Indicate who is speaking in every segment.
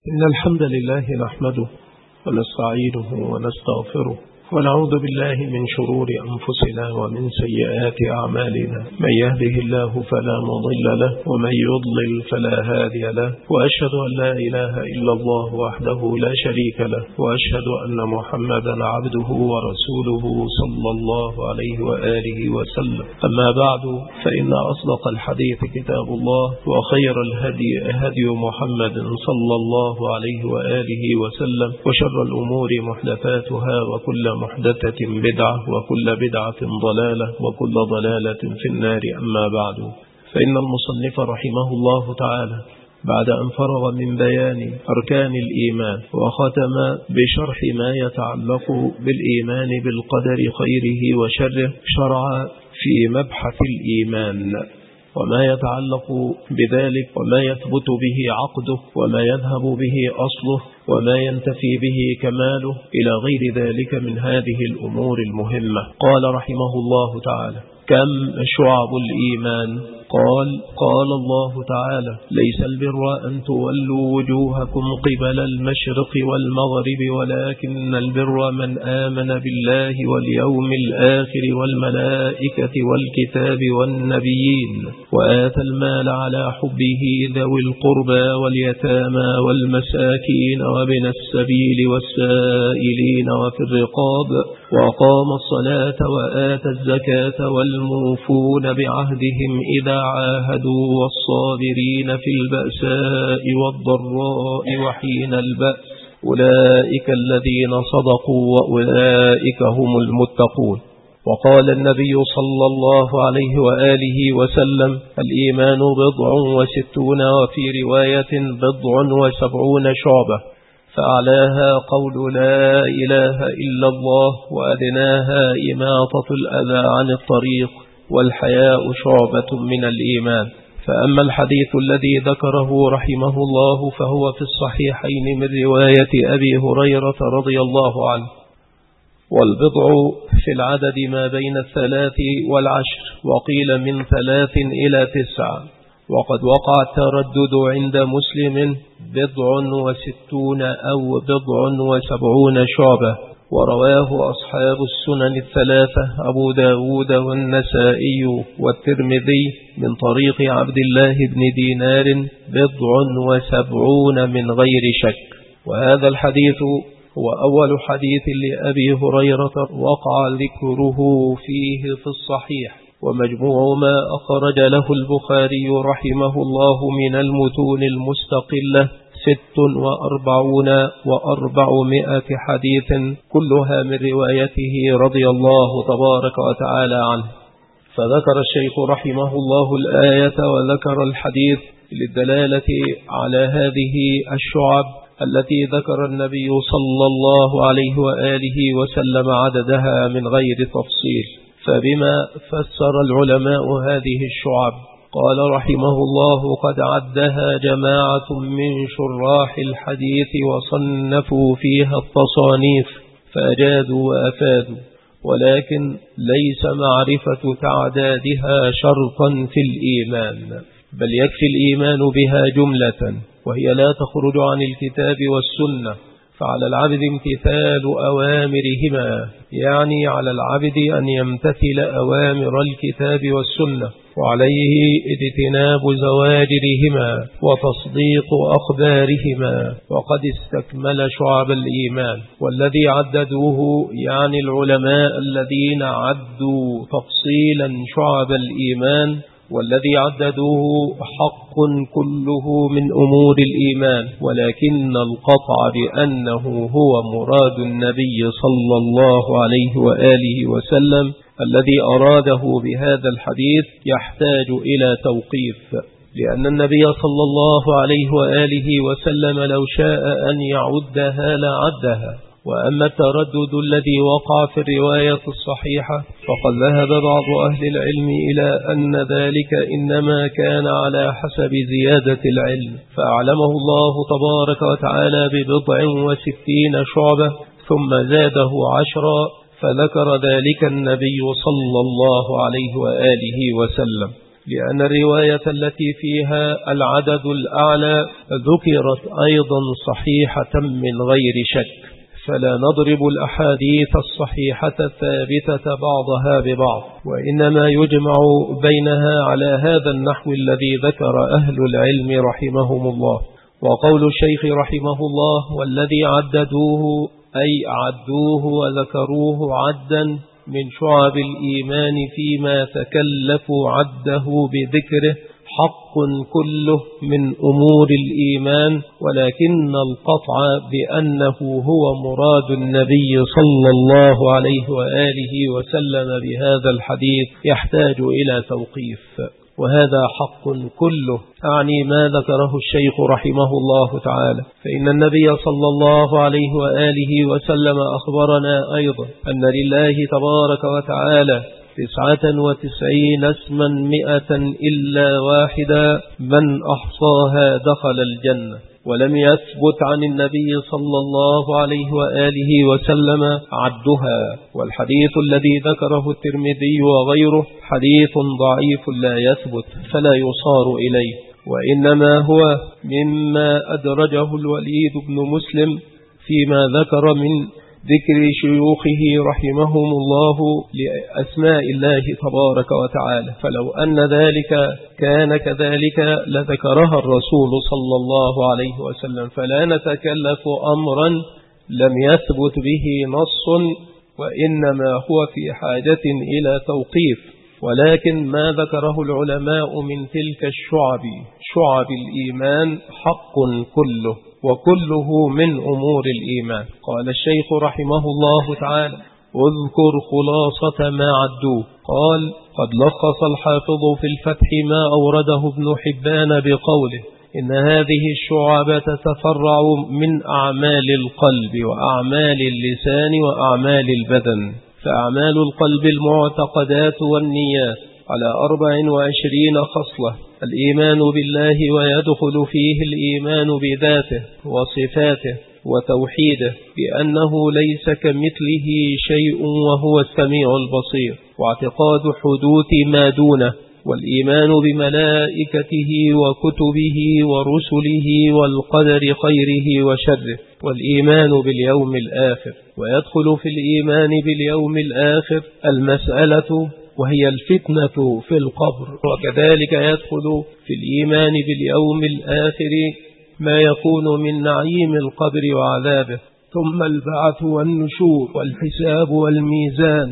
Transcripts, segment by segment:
Speaker 1: إن الحمد لله نحمده ونستعينه ونستغفره ونعوذ بالله من شرور أنفسنا ومن سيئات أعمالنا. من يهده الله فلا مضل له ومن يضلل فلا هادي له، وأشهد أن لا إله إلا الله وحده لا شريك له، وأشهد أن محمدا عبده ورسوله صلى الله عليه وآله وسلم. أما بعد، فإن أصدق الحديث كتاب الله، وخير الهدي هدي محمد صلى الله عليه وآله وسلم، وشر الأمور محدثاتها، وكل محدثة بدعة، وكل بدعة ضلالة، وكل ضلالة في النار. أما بعد، فإن المصنف رحمه الله تعالى بعد أن فرغ من بيان أركان الإيمان وختم بشرح ما يتعلق بالإيمان بالقدر خيره وشره، شرع في مبحث الإيمان وما يتعلق بذلك، وما يثبت به عقده، وما يذهب به أصله، وما ينتفي به كماله، إلى غير ذلك من هذه الأمور المهمة. قال رحمه الله تعالى: كم شعب الإيمان؟ قال الله تعالى: ليس البر أن تولوا وجوهكم قبل المشرق والمغرب، ولكن البر من آمن بالله واليوم الآخر والملائكة والكتاب والنبيين، وآتى المال على حبه ذوي القربى واليتامى والمساكين وابن السبيل والسائلين وفي الرقاب، وأقام الصلاة وآتى الزكاة والموفون بعهدهم إذا عاهدوا، والصابرين في البأساء والضراء وحين البأس، أولئك الذين صدقوا وأولئك هم المتقون. وقال النبي صلى الله عليه وآله وسلم: الإيمان 60 وفي رواية 70 شعبة، فأعلاها قول لا إله إلا الله، وأدناها إماطة الأذى عن الطريق، والحياء شعبة من الإيمان. فأما الحديث الذي ذكره رحمه الله فهو في الصحيحين من رواية أبي هريرة رضي الله عنه: والبضع في العدد ما بين 3 و10، وقيل من 3 إلى 9. وقد وقع التردد عند مسلم 60 أو 70 شعبة. ورواه أصحاب السنن 3 أبو داود والنسائي والترمذي من طريق عبد الله بن دينار 70 من غير شك. وهذا الحديث هو أول حديث لأبي هريرة وقع ذكره فيه في الصحيح، ومجموع ما أخرج له البخاري رحمه الله من المتون المستقلة 46 و400 حديث، كلها من روايته رضي الله تبارك وتعالى عنه. فذكر الشيخ رحمه الله الآية وذكر الحديث للدلالة على هذه الشعب التي ذكر النبي صلى الله عليه وآله وسلم عددها من غير تفصيل. فبما فسر العلماء هذه الشعب؟ قال رحمه الله: قد عدها جماعة من شراح الحديث وصنفوا فيها التصانيف، فأجادوا وأفادوا، ولكن ليس معرفة تعدادها شرطا في الإيمان، بل يكفي الإيمان بها جملة، وهي لا تخرج عن الكتاب والسنة. فعلى العبد امتثال أوامرهما، يعني على العبد أن يمتثل أوامر الكتاب والسنة، وعليه اجتناب زواجرهما وتصديق أخبارهما. وقد استكمل شعب الإيمان، والذي عددوه يعني العلماء الذين عدوا تفصيلا شعب الإيمان، والذي عددوه حق كله من أمور الإيمان، ولكن القطع بأنه هو مراد النبي صلى الله عليه وآله وسلم الذي أراده بهذا الحديث يحتاج إلى توقيف، لأن النبي صلى الله عليه وآله وسلم لو شاء أن يعدها لعدها. وأما التردد الذي وقع في الرواية الصحيحة فقد ذهب بعض أهل العلم إلى أن ذلك إنما كان على حسب زيادة العلم، فأعلمه الله تبارك وتعالى 60 شعبة ثم زاده 10، فذكر ذلك النبي صلى الله عليه وآله وسلم. لأن الرواية التي فيها العدد الأعلى ذكرت أيضا صحيحة من غير شك، فلا نضرب الأحاديث الصحيحة الثابتة بعضها ببعض، وإنما يجمع بينها على هذا النحو الذي ذكر أهل العلم رحمهم الله. وقول الشيخ رحمه الله: والذي عددوه أي عدوه وذكروه عدا من شعب الإيمان فيما تكلفوا عده بذكره حق كله من أمور الإيمان، ولكن القطع بأنه هو مراد النبي صلى الله عليه وآله وسلم بهذا الحديث يحتاج إلى توقيف، وهذا حق كله، أعني ما ذكره الشيخ رحمه الله تعالى. فإن النبي صلى الله عليه وآله وسلم أخبرنا أيضا أن لله تبارك وتعالى 99 اسما 100 إلا واحدا من أحصاها دخل الجنة. ولم يثبت عن النبي صلى الله عليه وآله وسلم عدها، والحديث الذي ذكره الترمذي وغيره حديث ضعيف لا يثبت فلا يصار إليه، وإنما هو مما أدرجه الوليد بن مسلم فيما ذكر من ذكر شيوخه رحمهم الله لأسماء الله تبارك وتعالى، فلو أن ذلك كان كذلك لذكرها الرسول صلى الله عليه وسلم، فلا نتكلف أمرا لم يثبت به نص، وإنما هو في حاجة إلى توقيف. ولكن ما ذكره العلماء من تلك الشعب، شعب الإيمان، حق كله، وكله من أمور الإيمان. قال الشيخ رحمه الله تعالى: اذكر خلاصة ما عدوه. قال: قد لخص الحافظ في الفتح ما أورده ابن حبان بقوله: إن هذه الشعب تتفرع من أعمال القلب وأعمال اللسان وأعمال البدن. فأعمال القلب المعتقدات والنيات على 24 خصلة: الإيمان بالله، ويدخل فيه الإيمان بذاته وصفاته وتوحيده بأنه ليس كمثله شيء وهو السميع البصير، واعتقاد حدوث ما دونه، والإيمان بملائكته وكتبه ورسله والقدر خيره وشره، والإيمان باليوم الآخر. ويدخل في الإيمان باليوم الآخر المسألة وهي الفتنة في القبر، وكذلك يدخل في الإيمان باليوم الآخر ما يكون من نعيم القبر وعذابه، ثم البعث والنشور والحساب والميزان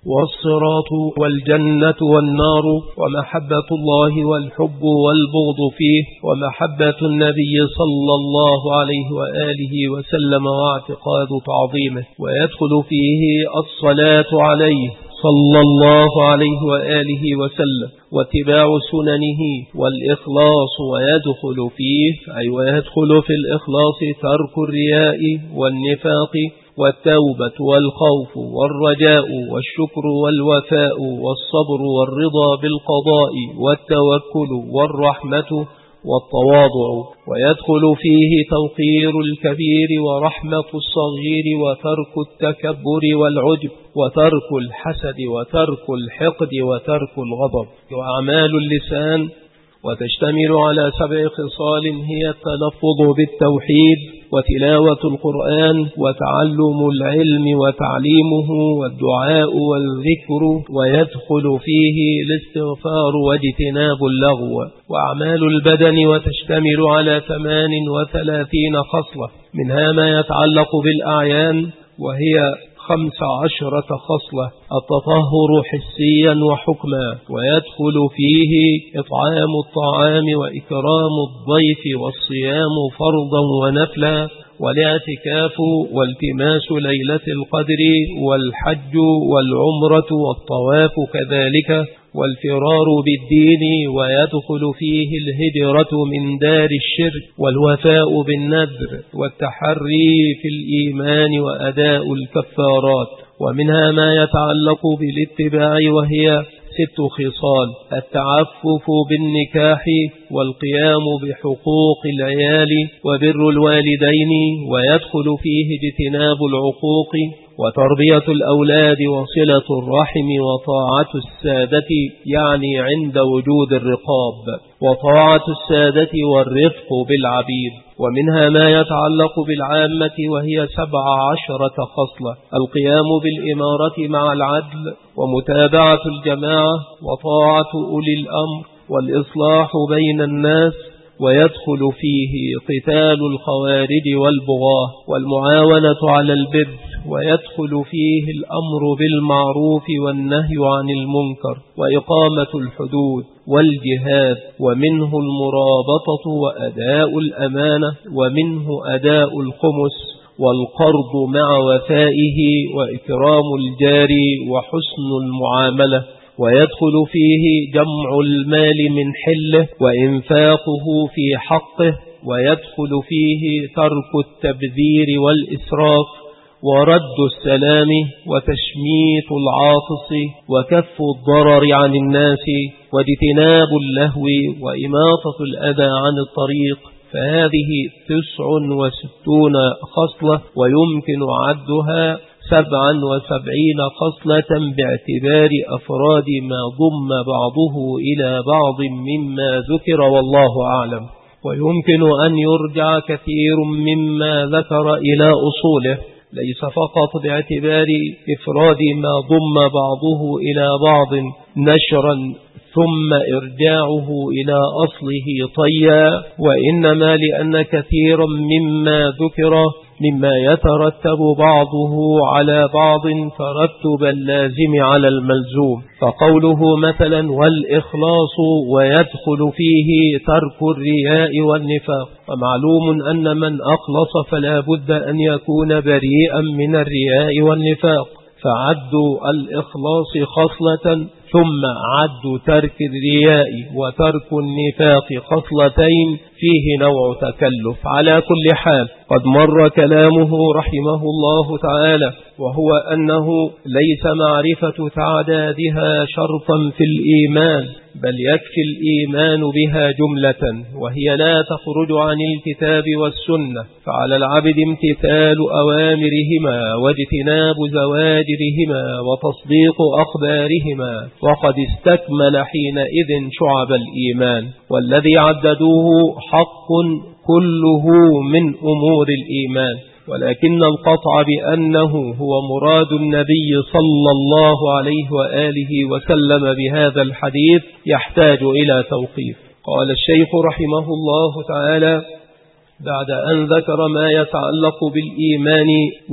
Speaker 1: والصراط والجنة والنار، ومحبة الله والحب والبغض فيه، ومحبة النبي صلى الله عليه وآله وسلم واعتقاد تعظيمه. ويدخل فيه الصلاة عليه صلى الله عليه وآله وسلم واتباع سننه والإخلاص. ويدخل فيه أي ويدخل في الإخلاص ترك الرياء والنفاق والتوبة والخوف والرجاء والشكر والوفاء والصبر والرضا بالقضاء والتوكل والرحمة والتواضع. ويدخل فيه توقير الكبير ورحمة الصغير وترك التكبر والعجب وترك الحسد وترك الحقد وترك الغضب. وأعمال اللسان وتشتمل على 7 خصال هي التلفظ بالتوحيد وتلاوة القرآن وتعلم العلم وتعليمه والدعاء والذكر. ويدخل فيه الاستغفار واجتناب اللغو. وأعمال البدن وتشتمل على 38 خصلة، منها ما يتعلق بالأعيان وهي 15 خصلة: التطهر حسيا وحكما. ويدخل فيه إطعام الطعام وإكرام الضيف والصيام فرضا ونفلا والاعتكاف والتماس ليلة القدر والحج والعمرة والطواف كذلك والفرار بالدين. ويدخل فيه الهجرة من دار الشرك والوفاء بالنذر والتحري في الإيمان وأداء الكفارات. ومنها ما يتعلق بالاتباع وهي 6 خصال: التعفف بالنكاح والقيام بحقوق العيال وبر الوالدين. ويدخل فيه اجتناب العقوق وتربية الأولاد وصلة الرحم وطاعة السادة يعني عند وجود الرقاب، وطاعة السادة والرفق بالعبيد. ومنها ما يتعلق بالعامة وهي 17 خصلة: القيام بالإمارة مع العدل، ومتابعة الجماعة، وطاعة أولي الأمر، والإصلاح بين الناس، ويدخل فيه قتال الخوارج والبغاة، والمعاونة على البر، ويدخل فيه الأمر بالمعروف والنهي عن المنكر، وإقامة الحدود، والجهاد، ومنه المرابطة وأداء الأمانة، ومنه أداء الخمس، والقرض مع وفائه، وإكرام الجار، وحسن المعاملة. ويدخل فيه جمع المال من حله وإنفاقه في حقه، ويدخل فيه ترك التبذير والإسراف، ورد السلام، وتشميت العاطس، وكف الضرر عن الناس، واجتناب اللهو، وإماطة الأذى عن الطريق. فهذه 69 خصلة، ويمكن عدها 77 خصلة باعتبار أفراد ما ضم بعضه إلى بعض مما ذكر، والله أعلم. ويمكن أن يرجع كثير مما ذكر إلى أصوله، ليس فقط باعتبار إفراد ما ضم بعضه إلى بعض نشرا ثم إرجاعه إلى أصله طيا، وإنما لأن كثيرا مما ذكر مما يترتب بعضه على بعض ترتب اللازم على الملزوم. فقوله مثلا والإخلاص ويدخل فيه ترك الرياء والنفاق، ومعلوم أن من أخلص فلا بد أن يكون بريئا من الرياء والنفاق، فعدوا الإخلاص خصلة، ثم عدوا ترك الرياء وترك النفاق خصلتين، فيه نوع تكلف. على كل حال قد مر كلامه رحمه الله تعالى، وهو أنه ليس معرفة تعدادها شرطا في الإيمان، بل يكفي الإيمان بها جملة، وهي لا تخرج عن الكتاب والسنة. فعلى العبد امتثال أوامرهما واجتناب زواجرهما وتصديق أخبارهما، وقد استكمل حينئذ شعب الإيمان. والذي عددوه حق كله من أمور الإيمان، ولكن القطع بأنه هو مراد النبي صلى الله عليه وآله وسلم بهذا الحديث يحتاج إلى توقيف. قال الشيخ رحمه الله تعالى بعد أن ذكر ما يتعلق بالإيمان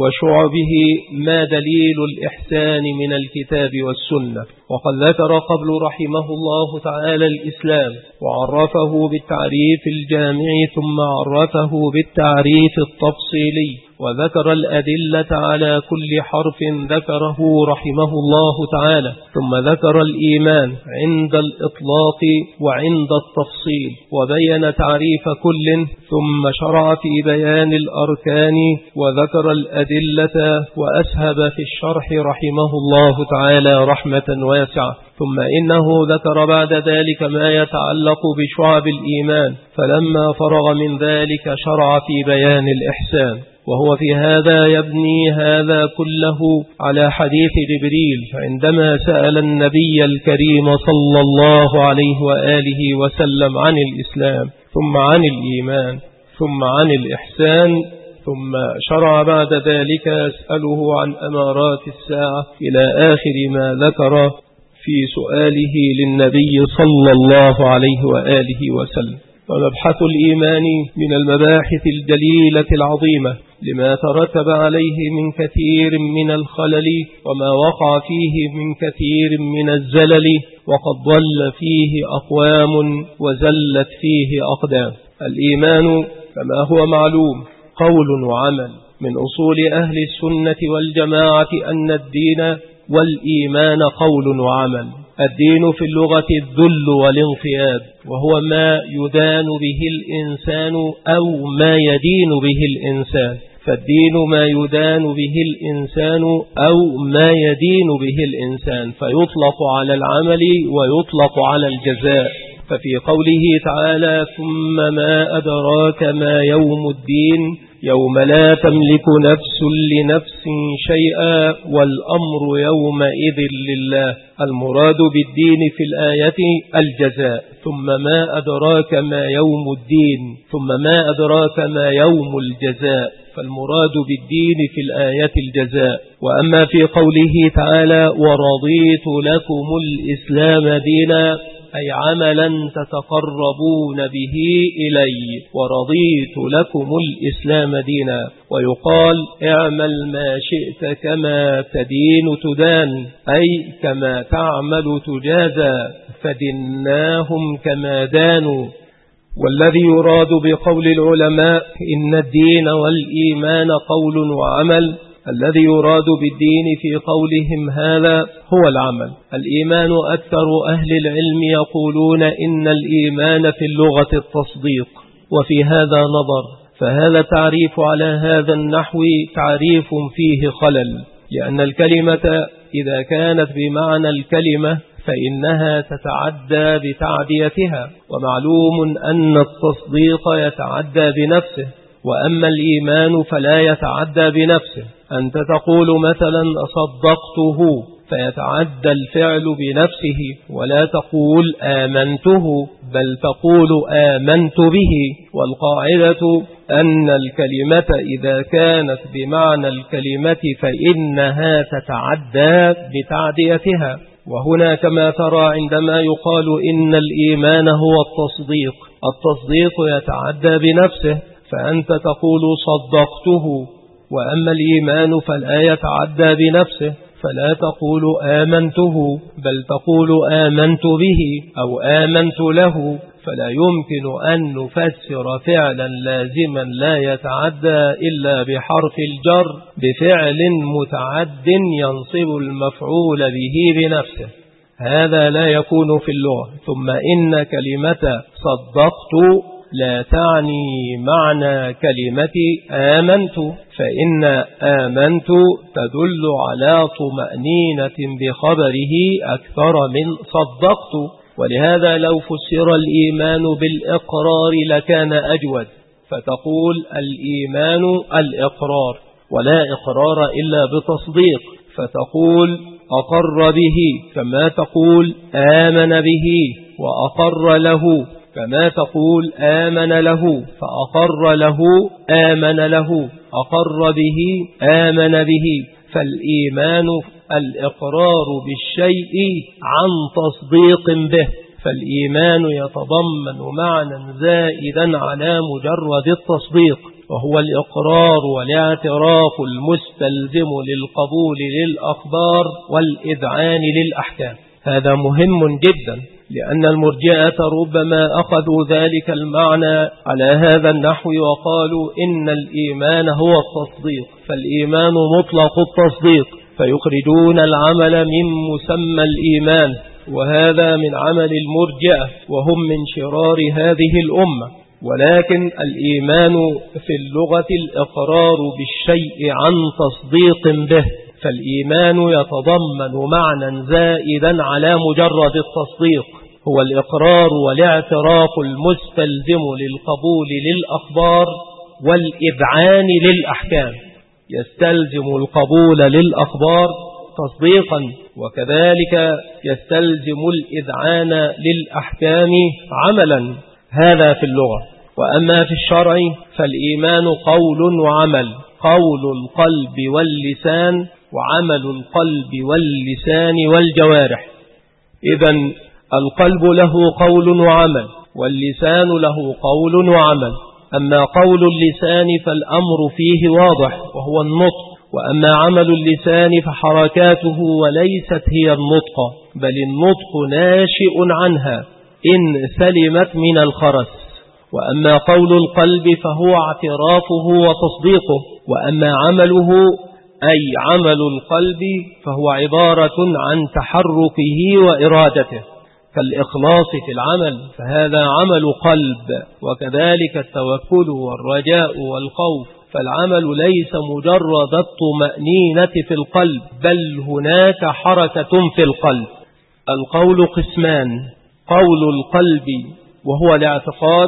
Speaker 1: وشعبه ما دليل الإحسان من الكتاب والسنة. وقد ذكر قبل رحمه الله تعالى الإسلام، وعرفه بالتعريف الجامع، ثم عرفه بالتعريف التفصيلي، وذكر الأدلة على كل حرف ذكره رحمه الله تعالى، ثم ذكر الإيمان عند الإطلاق وعند التفصيل، وبين تعريف كل، ثم شرع في بيان الأركان وذكر الأدلة، وأسهب في الشرح رحمه الله تعالى رحمة واسعة. ثم إنه ذكر بعد ذلك ما يتعلق بشعب الإيمان، فلما فرغ من ذلك شرع في بيان الإحسان، وهو في هذا يبني هذا كله على حديث جبريل عندما سأل النبي الكريم صلى الله عليه وآله وسلم عن الإسلام، ثم عن الإيمان، ثم عن الإحسان، ثم شرع بعد ذلك يسأله عن أمارات الساعة إلى آخر ما ذكر في سؤاله للنبي صلى الله عليه وآله وسلم. ومبحث الإيمان من المباحث الجليلة العظيمة لما ترتب عليه من كثير من الخلل، وما وقع فيه من كثير من الزلل، وقد ضل فيه أقوام وزلت فيه أقدام. الإيمان كما هو معلوم قول وعمل. من أصول أهل السنة والجماعة أن الدين والإيمان قول وعمل. الدين في اللغة الذل والانقياد، وهو ما يدان به الإنسان أو ما يدين به الإنسان. فالدين ما يدان به الإنسان أو ما يدين به الإنسان، فيطلق على العمل ويطلق على الجزاء. ففي قوله تعالى ثم ما أدراك ما يوم الدين، يوم لا تملك نفس لنفس شيئا والأمر يومئذ لله. المراد بالدين في الآية الجزاء، ثم ما أدراك ما يوم الدين، ثم ما أدراك ما يوم الجزاء. فالمراد بالدين في الآية الجزاء. وأما في قوله تعالى ورضيت لكم الإسلام دينا، أي عملا تتقربون به إلي، ورضيت لكم الإسلام دينا. ويقال اعمل ما شئت كما تدين تدان، أي كما تعمل تجازى، فدناهم كما دانوا. والذي يراد بقول العلماء إن الدين والإيمان قول وعمل، الذي يراد بالدين في قولهم هذا هو العمل. الإيمان أكثر أهل العلم يقولون إن الإيمان في اللغة التصديق، وفي هذا نظر، فهذا تعريف على هذا النحو تعريف فيه خلل، لأن الكلمة إذا كانت بمعنى الكلمة فإنها تتعدى بتعديتها، ومعلوم أن التصديق يتعدى بنفسه، وأما الإيمان فلا يتعدى بنفسه. أنت تقول مثلا صدقته فيتعدى الفعل بنفسه، ولا تقول آمنته بل تقول آمنت به. والقاعدة أن الكلمة إذا كانت بمعنى الكلمة فإنها تتعدى بتعديتها. وهنا كما ترى عندما يقال إن الإيمان هو التصديق، التصديق يتعدى بنفسه، فأنت تقول صدقته، وأما الإيمان فلا يتعدى بنفسه، فلا تقول آمنته بل تقول آمنت به أو آمنت له. فلا يمكن أن نفسر فعلا لازما لا يتعدى إلا بحرف الجر بفعل متعد ينصب المفعول به بنفسه، هذا لا يكون في اللغة. ثم إن كلمة صدقت لا تعني معنى كلمة آمنت، فإن آمنت تدل على طمأنينة بخبره أكثر من صدقت. ولهذا لو فسر الإيمان بالإقرار لكان أجود، فتقول الإيمان الإقرار، ولا إقرار إلا بتصديق، فتقول أقر به كما تقول آمن به، وأقر له كما تقول آمن له، فأقر له آمن له، أقر به آمن به. فالإيمان الإقرار بالشيء عن تصديق به، فالإيمان يتضمن معنى زائدا على مجرد التصديق، وهو الإقرار والاعتراف المستلزم للقبول للأخبار والإذعان للأحكام. هذا مهم جدا، لأن المرجئة ربما أخذوا ذلك المعنى على هذا النحو وقالوا إن الإيمان هو التصديق، فالإيمان مطلق التصديق، فيخرجون العمل من مسمى الإيمان، وهذا من عمل المرجئة وهم من شرار هذه الأمة. ولكن الإيمان في اللغة الإقرار بالشيء عن تصديق به، فالإيمان يتضمن معنى زائدا على مجرد التصديق، هو الإقرار والاعتراف المستلزم للقبول للأخبار والإذعان للأحكام. يستلزم القبول للأخبار تصديقا، وكذلك يستلزم الإذعان للأحكام عملا، هذا في اللغة. وأما في الشرع فالإيمان قول وعمل، قول القلب واللسان، وعمل القلب واللسان والجوارح. إذن القلب له قول وعمل، واللسان له قول وعمل. أما قول اللسان فالأمر فيه واضح وهو النطق، وأما عمل اللسان فحركاته وليست هي النطق، بل النطق ناشئ عنها إن سلمت من الخرس. وأما قول القلب فهو اعترافه وتصديقه، وأما عمله أي عمل القلب فهو عبارة عن تحركه وإرادته، كالإخلاص في العمل فهذا عمل قلب، وكذلك التوكل والرجاء والخوف، فالعمل ليس مجرد الطمأنينة في القلب، بل هناك حركة في القلب. القول قسمان: قول القلب وهو الاعتقاد،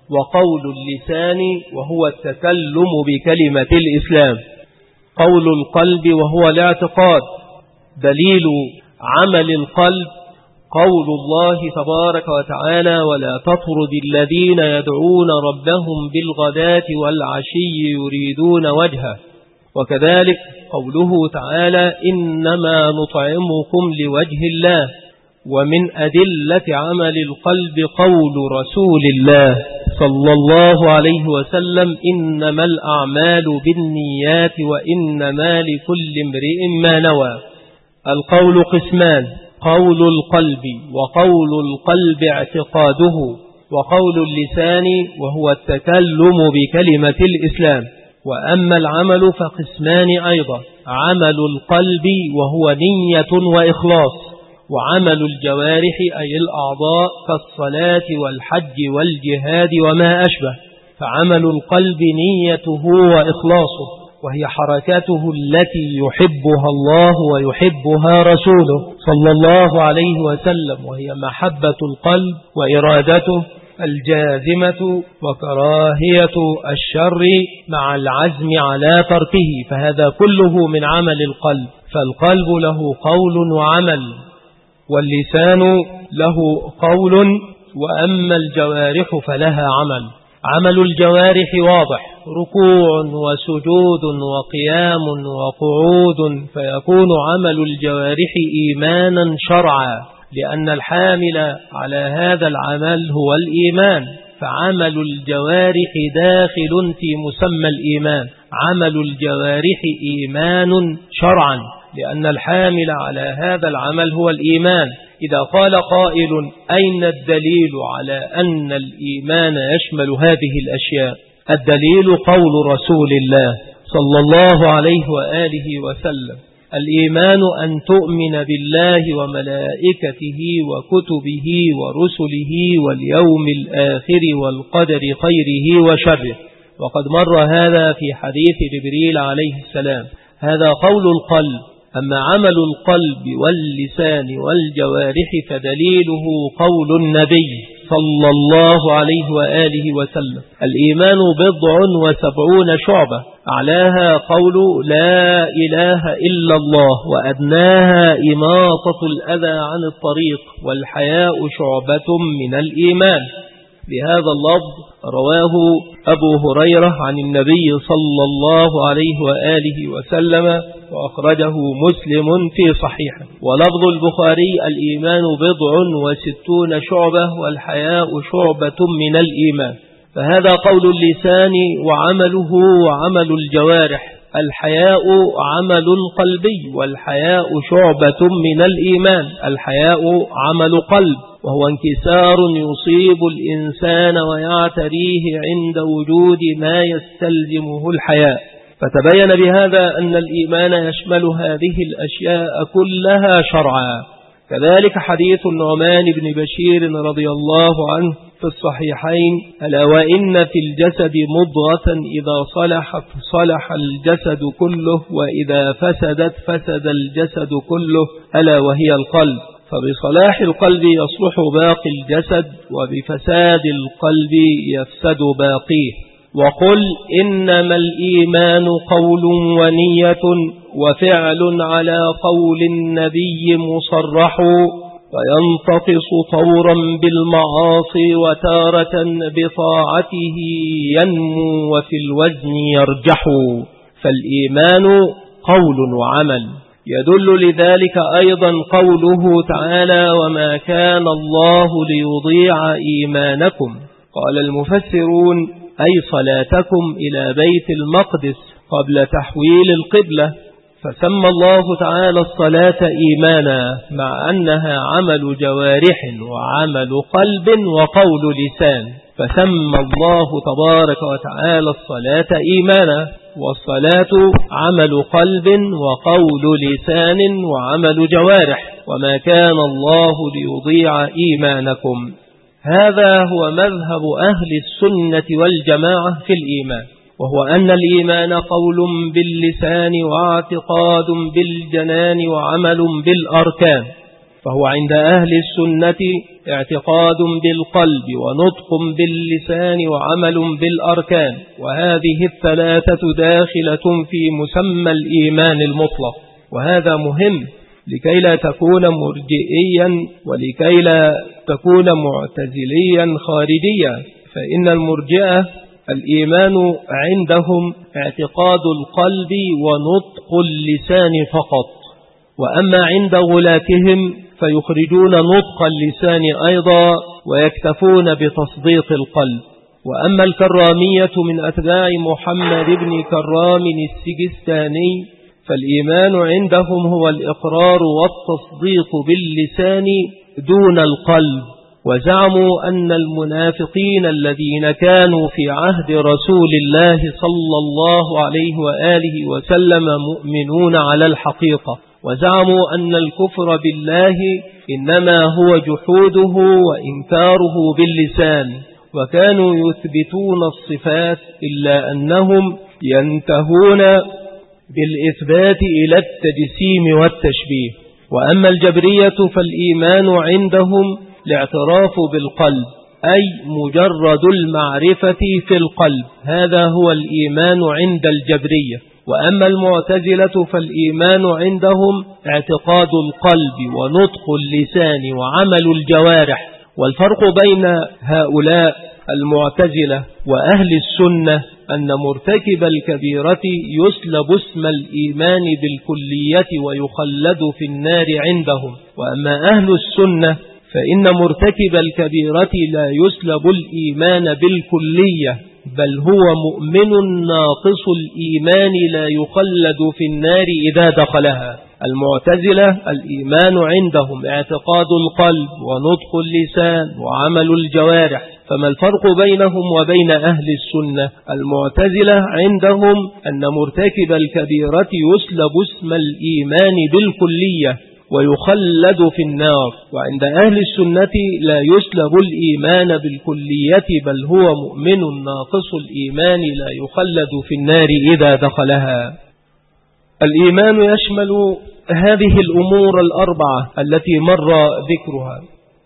Speaker 1: وقول اللسان وهو التكلم بكلمة الإسلام. قول القلب وهو الاعتقاد. دليل عمل القلب قول الله تبارك وتعالى: ولا تطرد الذين يدعون ربهم بالغداة والعشي يريدون وجهه. وكذلك قوله تعالى: إنما نطعمكم لوجه الله. ومن أدلة عمل القلب قول رسول الله صلى الله عليه وسلم: إنما الأعمال بالنيات وإنما لكل امرئ ما نوى. القول قسمان: قول القلب وقول القلب اعتقاده، وقول اللسان وهو التكلم بكلمة الإسلام. وأما العمل فقسمان أيضا: عمل القلب وهو نية وإخلاص، وعمل الجوارح أي الأعضاء كالصلاة والحج والجهاد وما أشبه. فعمل القلب نيته وإخلاصه، وهي حركاته التي يحبها الله ويحبها رسوله صلى الله عليه وسلم، وهي محبة القلب وإرادته الجازمة وكراهية الشر مع العزم على تركه. فهذا كله من عمل القلب. فالقلب له قول وعمل، واللسان له قول، وأما الجوارح فلها عمل. عمل الجوارح واضح: ركوع وسجود وقيام وقعود، فيكون عمل الجوارح إيمانا شرعا، لأن الحامل على هذا العمل هو الإيمان. فعمل الجوارح داخل في مسمى الإيمان. عمل الجوارح إيمان شرعا، لأن الحامل على هذا العمل هو الإيمان. إذا قال قائل: أين الدليل على أن الإيمان يشمل هذه الأشياء؟ الدليل قول رسول الله صلى الله عليه وآله وسلم: الإيمان أن تؤمن بالله وملائكته وكتبه ورسله واليوم الآخر والقدر خيره وشره. وقد مر هذا في حديث جبريل عليه السلام. هذا قول القلب. أما عمل القلب واللسان والجوارح فدليله قول النبي صلى الله عليه وآله وسلم: الإيمان 70 شعبة، أعلاها قول لا إله إلا الله، وأدناها إماطة الأذى عن الطريق، والحياء شعبة من الإيمان. بهذا اللفظ رواه أبو هريرة عن النبي صلى الله عليه وآله وسلم، وأخرجه مسلم في صحيحه. ولفظ البخاري: الإيمان 60 شعبة، والحياء شعبة من الإيمان. فهذا قول اللسان وعمله وعمل الجوارح. الحياء عمل قلبي، والحياء شعبة من الإيمان. الحياء عمل قلب، وهو انكسار يصيب الإنسان ويعتريه عند وجود ما يستلزمه الحياء. فتبين بهذا أن الإيمان يشمل هذه الأشياء كلها شرعا. كذلك حديث النعمان بن بشير رضي الله عنه في الصحيحين: ألا وإن في الجسد مضغة إذا صلحت صلح الجسد كله، وإذا فسدت فسد الجسد كله، ألا وهي القلب. فبصلاح القلب يصلح باقي الجسد، وبفساد القلب يفسد باقيه. وقل إنما الإيمان قول ونية وفعل على قول النبي مصرح، وينتقص طورا بالمعاصي وتارة بطاعته ينمو وفي الوزن يرجح. فالإيمان قول وعمل. يدل لذلك أيضا قوله تعالى: وما كان الله ليضيع إيمانكم. قال المفسرون: أي صلاتكم إلى بيت المقدس قبل تحويل القبلة. فسمى الله تعالى الصلاة إيمانا، مع أنها عمل جوارح وعمل قلب وقول لسان. فسمى الله تبارك وتعالى الصلاة إيمانا، والصلاة عمل قلب وقول لسان وعمل جوارح. وما كان الله ليضيع إيمانكم. هذا هو مذهب أهل السنة والجماعة في الإيمان، وهو أن الإيمان قول باللسان واعتقاد بالجنان وعمل بالأركان.
Speaker 2: فهو عند أهل السنة اعتقاد بالقلب ونطق باللسان وعمل بالأركان، وهذه الثلاثة داخلة في مسمى الإيمان المطلق. وهذا مهم لكي لا تكون مرجئيا ولكي لا تكون معتزليا خارجيا، فإن المرجئة الإيمان عندهم اعتقاد القلب ونطق اللسان فقط، وأما عند غلاتهم فيخرجون نطق اللسان أيضا ويكتفون بتصديق القلب. وأما الكرامية من أتباع محمد بن كرام السجستاني فالإيمان عندهم هو الإقرار والتصديق باللسان دون القلب، وزعموا أن المنافقين الذين كانوا في عهد رسول الله صلى الله عليه وآله وسلم مؤمنون على الحقيقة، وزعموا أن الكفر بالله إنما هو جحوده وإنكاره باللسان، وكانوا يثبتون الصفات إلا أنهم ينتهون بالإثبات إلى التجسيم والتشبيه. وأما الجبرية فالإيمان عندهم الاعتراف بالقلب، أي مجرد المعرفة في القلب، هذا هو الإيمان عند الجبرية. وأما المعتزلة فالإيمان عندهم اعتقاد القلب ونطق اللسان وعمل الجوارح. والفرق بين هؤلاء المعتزلة وأهل السنة أن مرتكب الكبيرة يسلب اسم الإيمان بالكلية ويخلد في النار عندهم، وأما أهل السنة فإن مرتكب الكبيرة لا يسلب الإيمان بالكلية، بل هو مؤمن ناقص الإيمان لا يخلد في النار إذا دخلها. المعتزلة الإيمان عندهم اعتقاد القلب ونطق اللسان وعمل الجوارح. فما الفرق بينهم وبين أهل السنة؟ المعتزلة عندهم أن مرتكب الكبيرة يسلب اسم الإيمان بالكلية ويخلد في النار، وعند أهل السنة لا يسلب الإيمان بالكلية، بل هو مؤمن ناقص الإيمان لا يخلد في النار إذا دخلها. الإيمان يشمل هذه الأمور الأربعة التي مر ذكرها.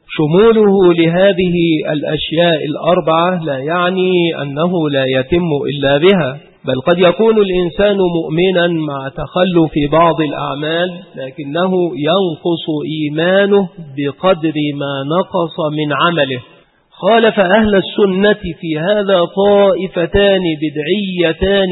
Speaker 2: شموله لهذه الأشياء الأربعة لا يعني أنه لا يتم إلا بها، بل قد يكون الإنسان مؤمنا مع تخلف بعض الأعمال، لكنه ينقص إيمانه بقدر ما نقص من عمله. خالف أهل السنة في هذا طائفتان بدعيتان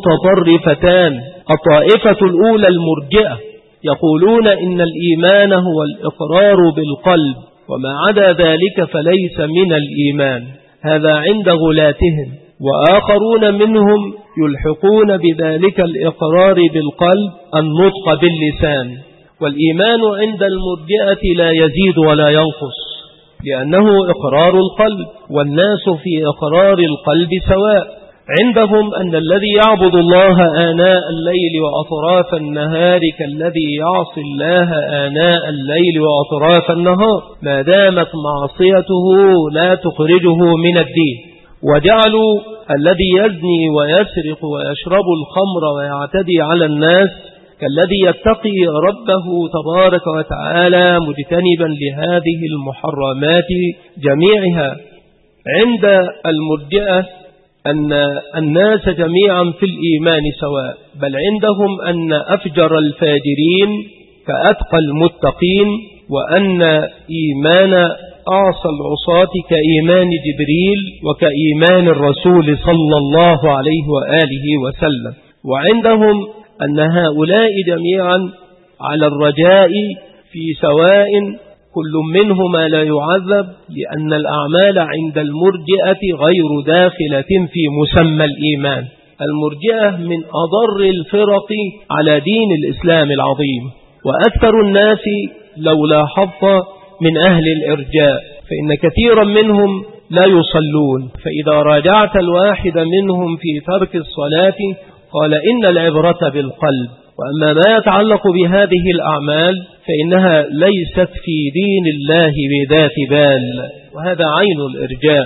Speaker 2: متطرفتان. الطائفة الأولى المرجئة، يقولون إن الإيمان هو الإقرار بالقلب، وما عدا ذلك فليس من الإيمان، هذا عند غلاتهم. وآخرون منهم يلحقون بذلك الإقرار بالقلب النطق باللسان. والإيمان عند المرجئة لا يزيد ولا ينقص، لأنه إقرار القلب، والناس في إقرار القلب سواء. عندهم أن الذي يعبد الله آناء الليل وأطراف النهار كالذي يعصي الله آناء الليل وأطراف النهار، ما دامت معصيته لا تخرجه من الدين. وجعلوا الذي يزني ويسرق ويشرب الخمر ويعتدي على الناس كالذي يتقي ربه تبارك وتعالى مجتنبا لهذه المحرمات جميعها. عند المرجئة أن الناس جميعا في الإيمان سواء، بل عندهم أن أفجر الفاجرين كأتقى المتقين، وأن إيمان أعصى العصاة كإيمان جبريل وكإيمان الرسول صلى الله عليه وآله وسلم. وعندهم أن هؤلاء جميعا على الرجاء في سواء، كل منهما لا يعذب، لأن الأعمال عند المرجئة غير داخلة في مسمى الإيمان. المرجئة من أضر الفرق على دين الإسلام العظيم، وأكثر الناس لو لاحظت من أهل الإرجاء فإن كثيرا منهم لا يصلون، فإذا راجعت الواحد منهم في ترك الصلاة قال إن العبرة بالقلب. وأما ما يتعلق بهذه الأعمال فإنها ليست في دين الله بذات بال، وهذا عين الإرجاء.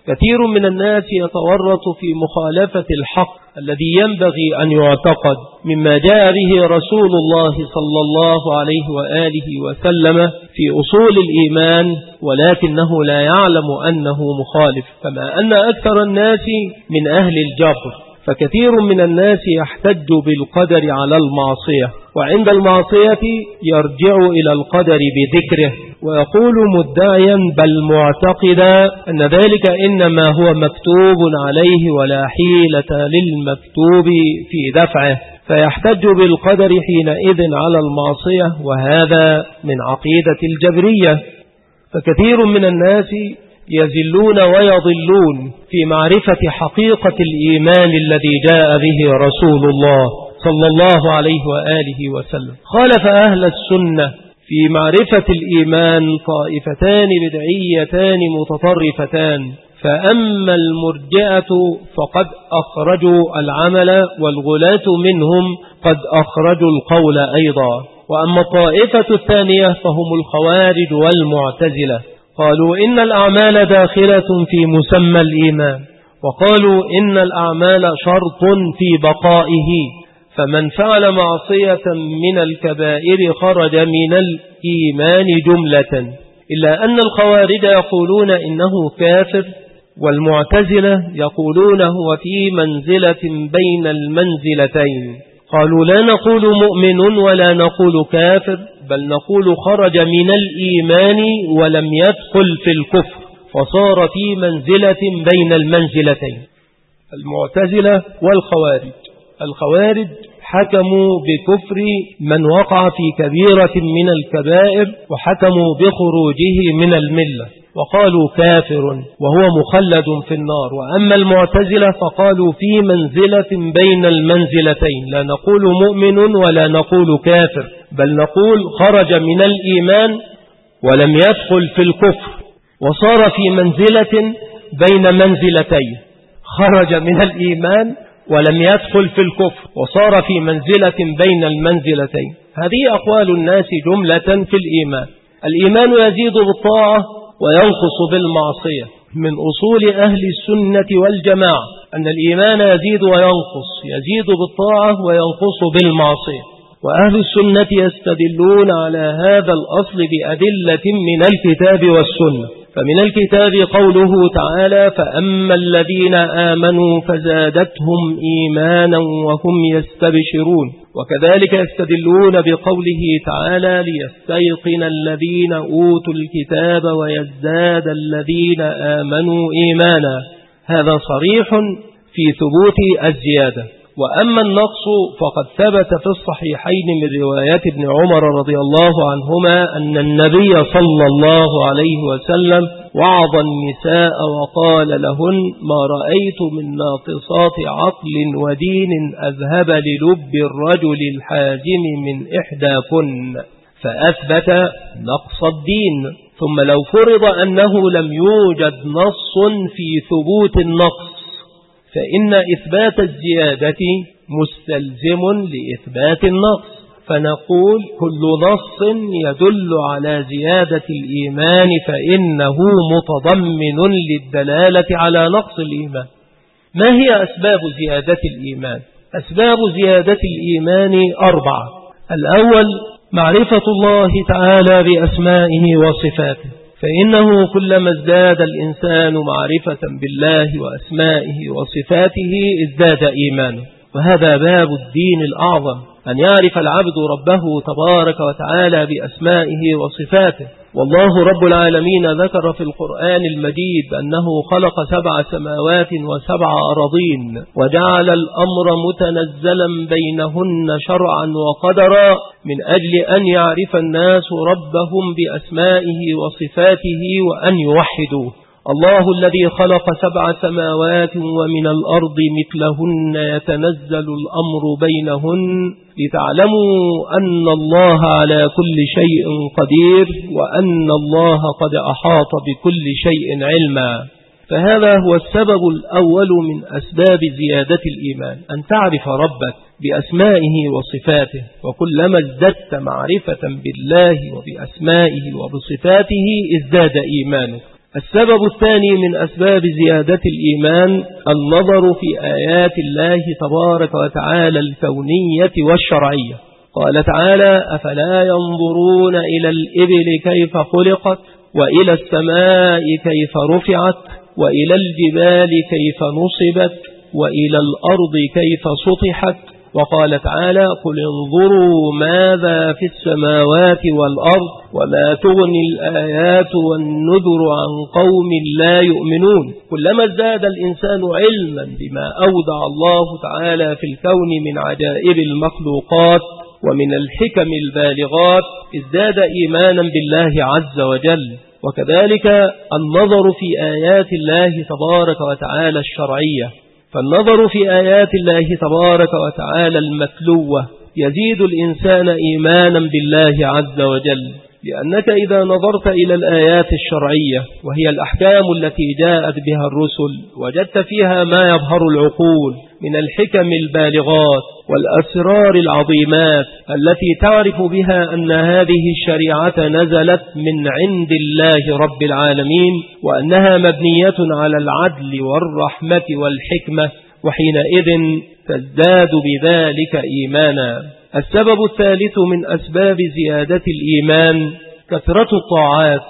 Speaker 2: كثير من الناس يتورط في مخالفة الحق الذي ينبغي أن يعتقد مما جاء به رسول الله صلى الله عليه وآله وسلم في أصول الإيمان، ولكنه لا يعلم أنه مخالف. كما أن أكثر الناس من أهل الجبر، فكثير من الناس يحتج بالقدر على المعصية، وعند المعصية يرجع إلى القدر بذكره، ويقول مدعيا بل معتقدا أن ذلك إنما هو مكتوب عليه ولا حيلة للمكتوب في دفعه، فيحتج بالقدر حينئذ على المعصية، وهذا من عقيدة الجبرية. فكثير من الناس يزلون ويضلون في معرفة حقيقة الإيمان الذي جاء به رسول الله صلى الله عليه وآله وسلم. خالف أهل السنة في معرفة الإيمان طائفتان بدعيتان متطرفتان، فأما المرجئة فقد أخرجوا العمل، والغلاة منهم قد أخرجوا القول أيضا. وأما الطائفة الثانية فهم الخوارج والمعتزلة، قالوا إن الأعمال داخلة في مسمى الإيمان، وقالوا إن الأعمال شرط في بقائه، فمن فعل معصية من الكبائر خرج من الإيمان جملة، إلا أن الخوارج يقولون إنه كافر، والمعتزلة يقولون هو في منزلة بين المنزلتين. قالوا لا نقول مؤمن ولا نقول كافر، بل نقول خرج من الإيمان ولم يدخل في الكفر، فصار في منزلة بين المنزلتين. المعتزلة والخوارج، الخوارج حكموا بكفر من وقع في كبيرة من الكبائر، وحكموا بخروجه من الملة، وقالوا كافر وهو مخلد في النار. وأما المعتزلة فقالوا في منزلة بين المنزلتين، لا نقول مؤمن ولا نقول كافر، بل نقول خرج من الإيمان ولم يدخل في الكفر، وصار في منزلة بين منزلتين، خرج من الإيمان ولم يدخل في الكفر، وصار في منزلة بين المنزلتين. هذه أقوال الناس جملة في الإيمان. الإيمان يزيد بالطاعة وينقص بالمعصية. من أصول أهل السنة والجماعة أن الإيمان يزيد وينقص، يزيد بالطاعة وينقص بالمعصية. وأهل السنة يستدلون على هذا الأصل بأدلة من الكتاب والسنة. فمن الكتاب قوله تعالى: فأما الذين آمنوا فزادتهم إيمانا وهم يستبشرون. وكذلك يستدلون بقوله تعالى: ليستيقن الذين أوتوا الكتاب ويزداد الذين آمنوا إيمانا. هذا صريح في ثبوت الزيادة. وأما النقص فقد ثبت في الصحيحين من روايات ابن عمر رضي الله عنهما أن النبي صلى الله عليه وسلم وعظ النساء وقال لهن: ما رأيت من ناقصات عقل ودين أذهب للب الرجل الحازم من إحداكن، فأثبت نقص الدين. ثم لو فرض أنه لم يوجد نص في ثبوت النقص، فإن إثبات الزيادة مستلزم لإثبات النقص، فنقول كل نص يدل على زيادة الإيمان فإنه متضمن للدلالة على نقص الإيمان. ما هي أسباب زيادة الإيمان؟ أسباب زيادة الإيمان 4. الأول معرفة الله تعالى بأسمائه وصفاته، فإنه كلما ازداد الإنسان معرفة بالله وأسمائه وصفاته ازداد إيمانه. وهذا باب الدين الأعظم، أن يعرف العبد ربه تبارك وتعالى بأسمائه وصفاته. والله رب العالمين ذكر في القرآن المجيد أنه خلق 7 سماوات و7 أراضين، وجعل الأمر متنزلا بينهن شرعا وقدرا من أجل أن يعرف الناس ربهم بأسمائه وصفاته وأن يوحدوه. الله الذي خلق 7 سماوات ومن الأرض مثلهن يتنزل الأمر بينهن لتعلموا أن الله على كل شيء قدير وأن الله قد أحاط بكل شيء علما. فهذا هو السبب الأول من أسباب زيادة الإيمان، أن تعرف ربك بأسمائه وصفاته. وكلما ازددت معرفة بالله وبأسمائه وبصفاته ازداد إيمانك. السبب الثاني من أسباب زيادة الإيمان النظر في آيات الله تبارك وتعالى الكونية والشرعية. قال تعالى: أفلا ينظرون إلى الإبل كيف خلقت وإلى السماء كيف رفعت وإلى الجبال كيف نصبت وإلى الأرض كيف سطحت. وقال تعالى: قل انظروا ماذا في السماوات والأرض وما تغني الآيات والنذر عن قوم لا يؤمنون. كلما ازداد الإنسان علما بما أودع الله تعالى في الكون من عجائب المخلوقات ومن الحكم البالغات ازداد إيمانا بالله عز وجل. وكذلك النظر في آيات الله تبارك وتعالى الشرعية، فالنظر في آيات الله تبارك وتعالى المتلوة يزيد الإنسان إيمانا بالله عز وجل، لأنك إذا نظرت إلى الآيات الشرعية وهي الأحكام التي جاءت بها الرسل وجدت فيها ما يبهر العقول من الحكم البالغات والأسرار العظيمات التي تعرف بها أن هذه الشريعة نزلت من عند الله رب العالمين وأنها مبنية على العدل والرحمة والحكمة، وحينئذ تزداد بذلك إيمانا. السبب الثالث من أسباب زيادة الإيمان كثرة الطاعات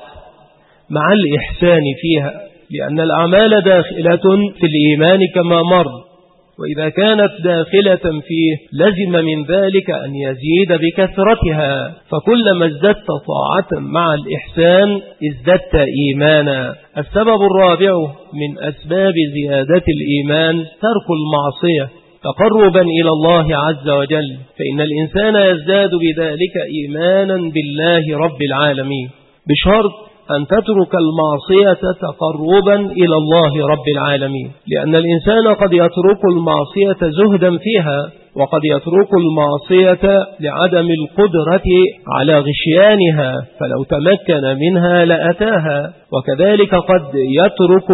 Speaker 2: مع الإحسان فيها، لأن الأعمال داخلة في الإيمان كما مر، وإذا كانت داخلة فيه لزم من ذلك أن يزيد بكثرتها، فكلما ازددت طاعة مع الإحسان ازددت إيمانا. السبب الرابع من أسباب زيادة الإيمان ترك المعصية تقربا إلى الله عز وجل، فإن الإنسان يزداد بذلك إيمانا بالله رب العالمين، بشرط أن تترك المعصية تقربا إلى الله رب العالمين، لأن الإنسان قد يترك المعصية زهدا فيها، وقد يترك المعصية لعدم القدرة على غشيانها، فلو تمكن منها لأتاها. وكذلك قد يترك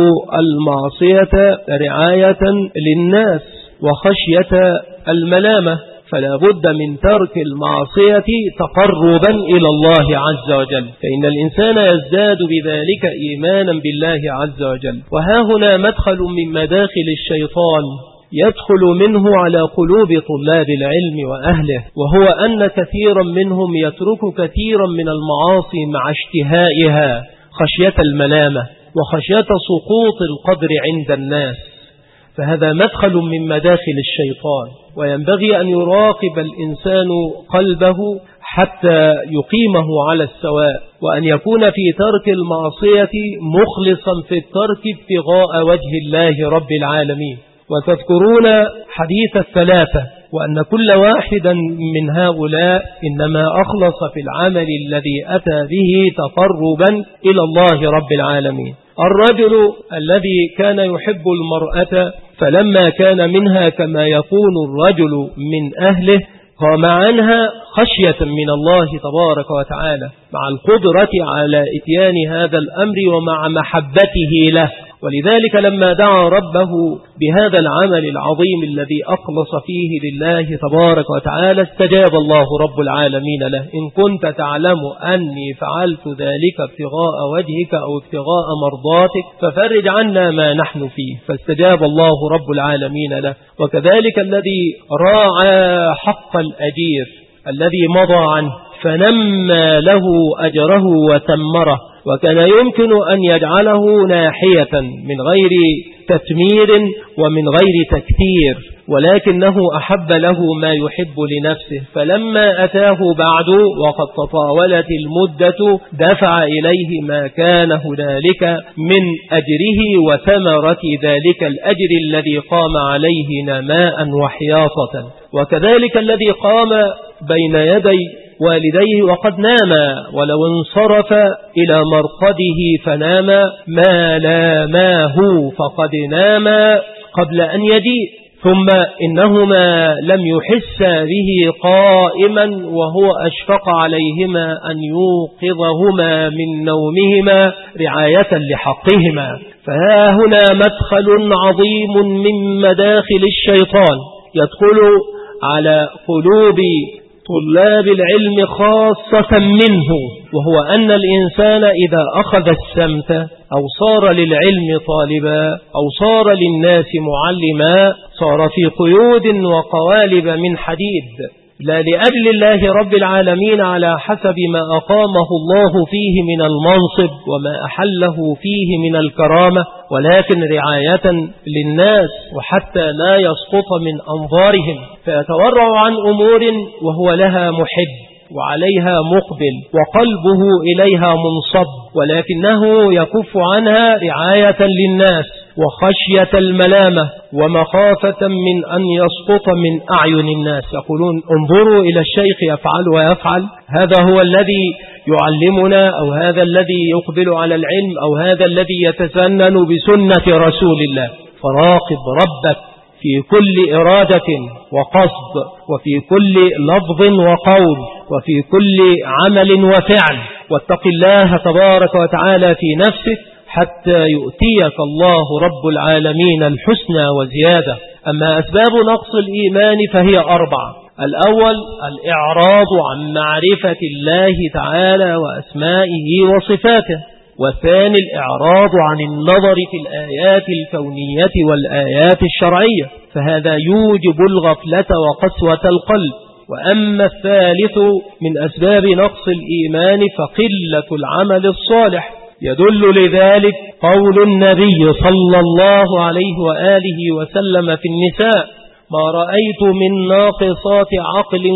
Speaker 2: المعصية رعاية للناس وخشية الملامة، فلا بد من ترك المعصية تقربا إلى الله عز وجل، فإن الإنسان يزداد بذلك إيمانا بالله عز وجل. وها هنا مدخل من مداخل الشيطان يدخل منه على قلوب طلاب العلم وأهله، وهو أن كثيرا منهم يترك كثيرا من المعاصي مع اشتهائها خشية الملامة وخشية سقوط القدر عند الناس، فهذا مدخل من مداخل الشيطان، وينبغي أن يراقب الإنسان قلبه حتى يقيمه على السواء، وأن يكون في ترك المعصية مخلصا في الترك ابتغاء وجه الله رب العالمين. وتذكرون حديث الثلاثة، وأن كل واحدا من هؤلاء إنما أخلص في العمل الذي أتى به تقربا إلى الله رب العالمين. الرجل الذي كان يحب المرأة فلما كان منها كما يكون الرجل من أهله قام عنها خشية من الله تبارك وتعالى، مع القدرة على إتيان هذا الأمر ومع محبته له. ولذلك لما دعا ربه بهذا العمل العظيم الذي أخلص فيه لله تبارك وتعالى استجاب الله رب العالمين له: إن كنت تعلم أني فعلت ذلك ابتغاء وجهك أو ابتغاء مرضاتك ففرج عنا ما نحن فيه، فاستجاب الله رب العالمين له. وكذلك الذي راعى حق الأجير الذي مضى عنه فنمى له أجره وتمره، وكان يمكن أن يجعله ناحية من غير تتمير ومن غير تكثير، ولكنه أحب له ما يحب لنفسه، فلما أتاه بعد وقد تطاولت المدة دفع إليه ما كان هنالك من أجره وثمرة ذلك الأجر الذي قام عليه نماء وحياطة. وكذلك الذي قام بين يدي والديه وقد نام، ولو انصرف إلى مرقده فنام ما لاماه فقد نام قبل أن يجيء، ثم إنهما لم يحس به قائما وهو أشفق عليهما أن يوقظهما من نومهما رعاية لحقهما. فها هنا مدخل عظيم من مداخل الشيطان يدخل على قلوب طلاب العلم خاصة منه، وهو أن الإنسان إذا أخذ السمت أو صار للعلم طالبا أو صار للناس معلما صار في قيود وقوالب من حديد، لا لأجل الله رب العالمين على حسب ما أقامه الله فيه من المنصب وما أحله فيه من الكرامة، ولكن رعاية للناس وحتى لا يسقط من أنظارهم، فيتورع عن أمور وهو لها محب وعليها مقبل وقلبه إليها منصب، ولكنه يكف عنها رعاية للناس وخشية الملامة ومخافة من أن يسقط من أعين الناس. يقولون انظروا إلى الشيخ يفعل ويفعل، هذا هو الذي يعلمنا، أو هذا الذي يقبل على العلم، أو هذا الذي يتسنن بسنة رسول الله. فراقب ربك في كل إرادة وقصد، وفي كل لفظ وقول، وفي كل عمل وفعل، واتق الله تبارك وتعالى في نفسك حتى يؤتيك الله رب العالمين الحسنى وزيادة. أما أسباب نقص الإيمان فهي 4. الأول الإعراض عن معرفة الله تعالى وأسمائه وصفاته، والثاني الإعراض عن النظر في الآيات الكونية والآيات الشرعية، فهذا يوجب الغفلة وقسوة القلب. وأما الثالث من أسباب نقص الإيمان فقلة العمل الصالح، يدل لذلك قول النبي صلى الله عليه وآله وسلم في النساء: ما رأيت من ناقصات عقل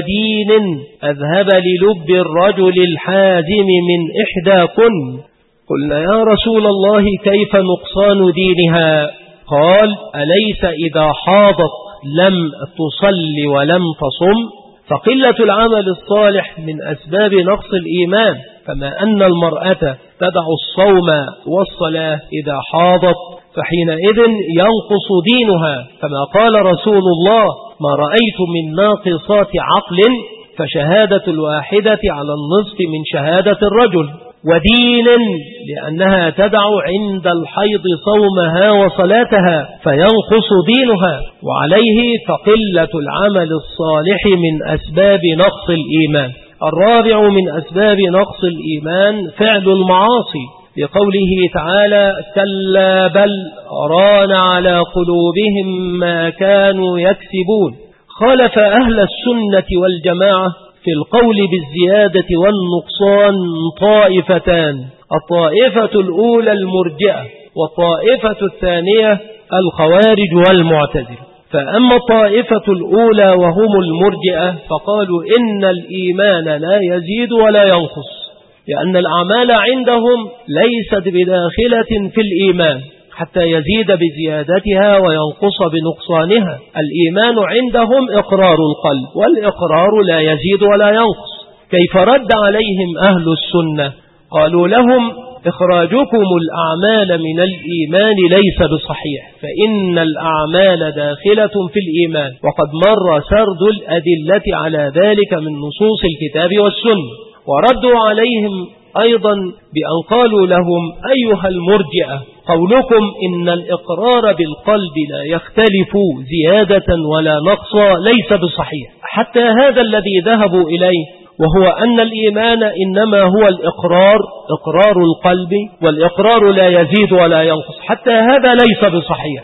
Speaker 2: ودين أذهب للب الرجل الحازم من إحداكن. قلنا يا رسول الله كيف نقصان دينها؟ قال: أليس إذا حاضت لم تصل ولم تصم؟ فقلة العمل الصالح من أسباب نقص الإيمان، كما أن المرأة تدع الصوم والصلاة إذا حاضت فحينئذ ينقص دينها، كما قال رسول الله: ما رأيت من ناقصات عقل فشهادة الواحدة على النصف من شهادة الرجل، ودين لأنها تدع عند الحيض صومها وصلاتها فينقص دينها. وعليه فقلة العمل الصالح من أسباب نقص الإيمان. الرابع من أسباب نقص الإيمان فعل المعاصي، لقوله تعالى: كلا بل ران على قلوبهم ما كانوا يكسبون. خالف أهل السنة والجماعة في القول بالزيادة والنقصان طائفتان: الطائفة الأولى المرجئة، والطائفة الثانية الخوارج والمعتزلة. فأما الطائفة الأولى وهم المرجئة فقالوا إن الإيمان لا يزيد ولا ينقص، لأن الأعمال عندهم ليست بداخلة في الإيمان حتى يزيد بزيادتها وينقص بنقصانها. الإيمان عندهم إقرار القلب، والإقرار لا يزيد ولا ينقص. كيف رد عليهم أهل السنة؟ قالوا لهم: إخراجكم الأعمال من الإيمان ليس بصحيح، فإن الأعمال داخلة في الإيمان، وقد مر سرد الأدلة على ذلك من نصوص الكتاب والسنة. وردوا عليهم أيضا بأن قالوا لهم: أيها المرجئة، قولكم إن الإقرار بالقلب لا يختلف زيادة ولا نقصا ليس بصحيح. حتى هذا الذي ذهبوا إليه، وهو أن الإيمان إنما هو الإقرار، إقرار القلب، والإقرار لا يزيد ولا ينقص، حتى هذا ليس بصحيح.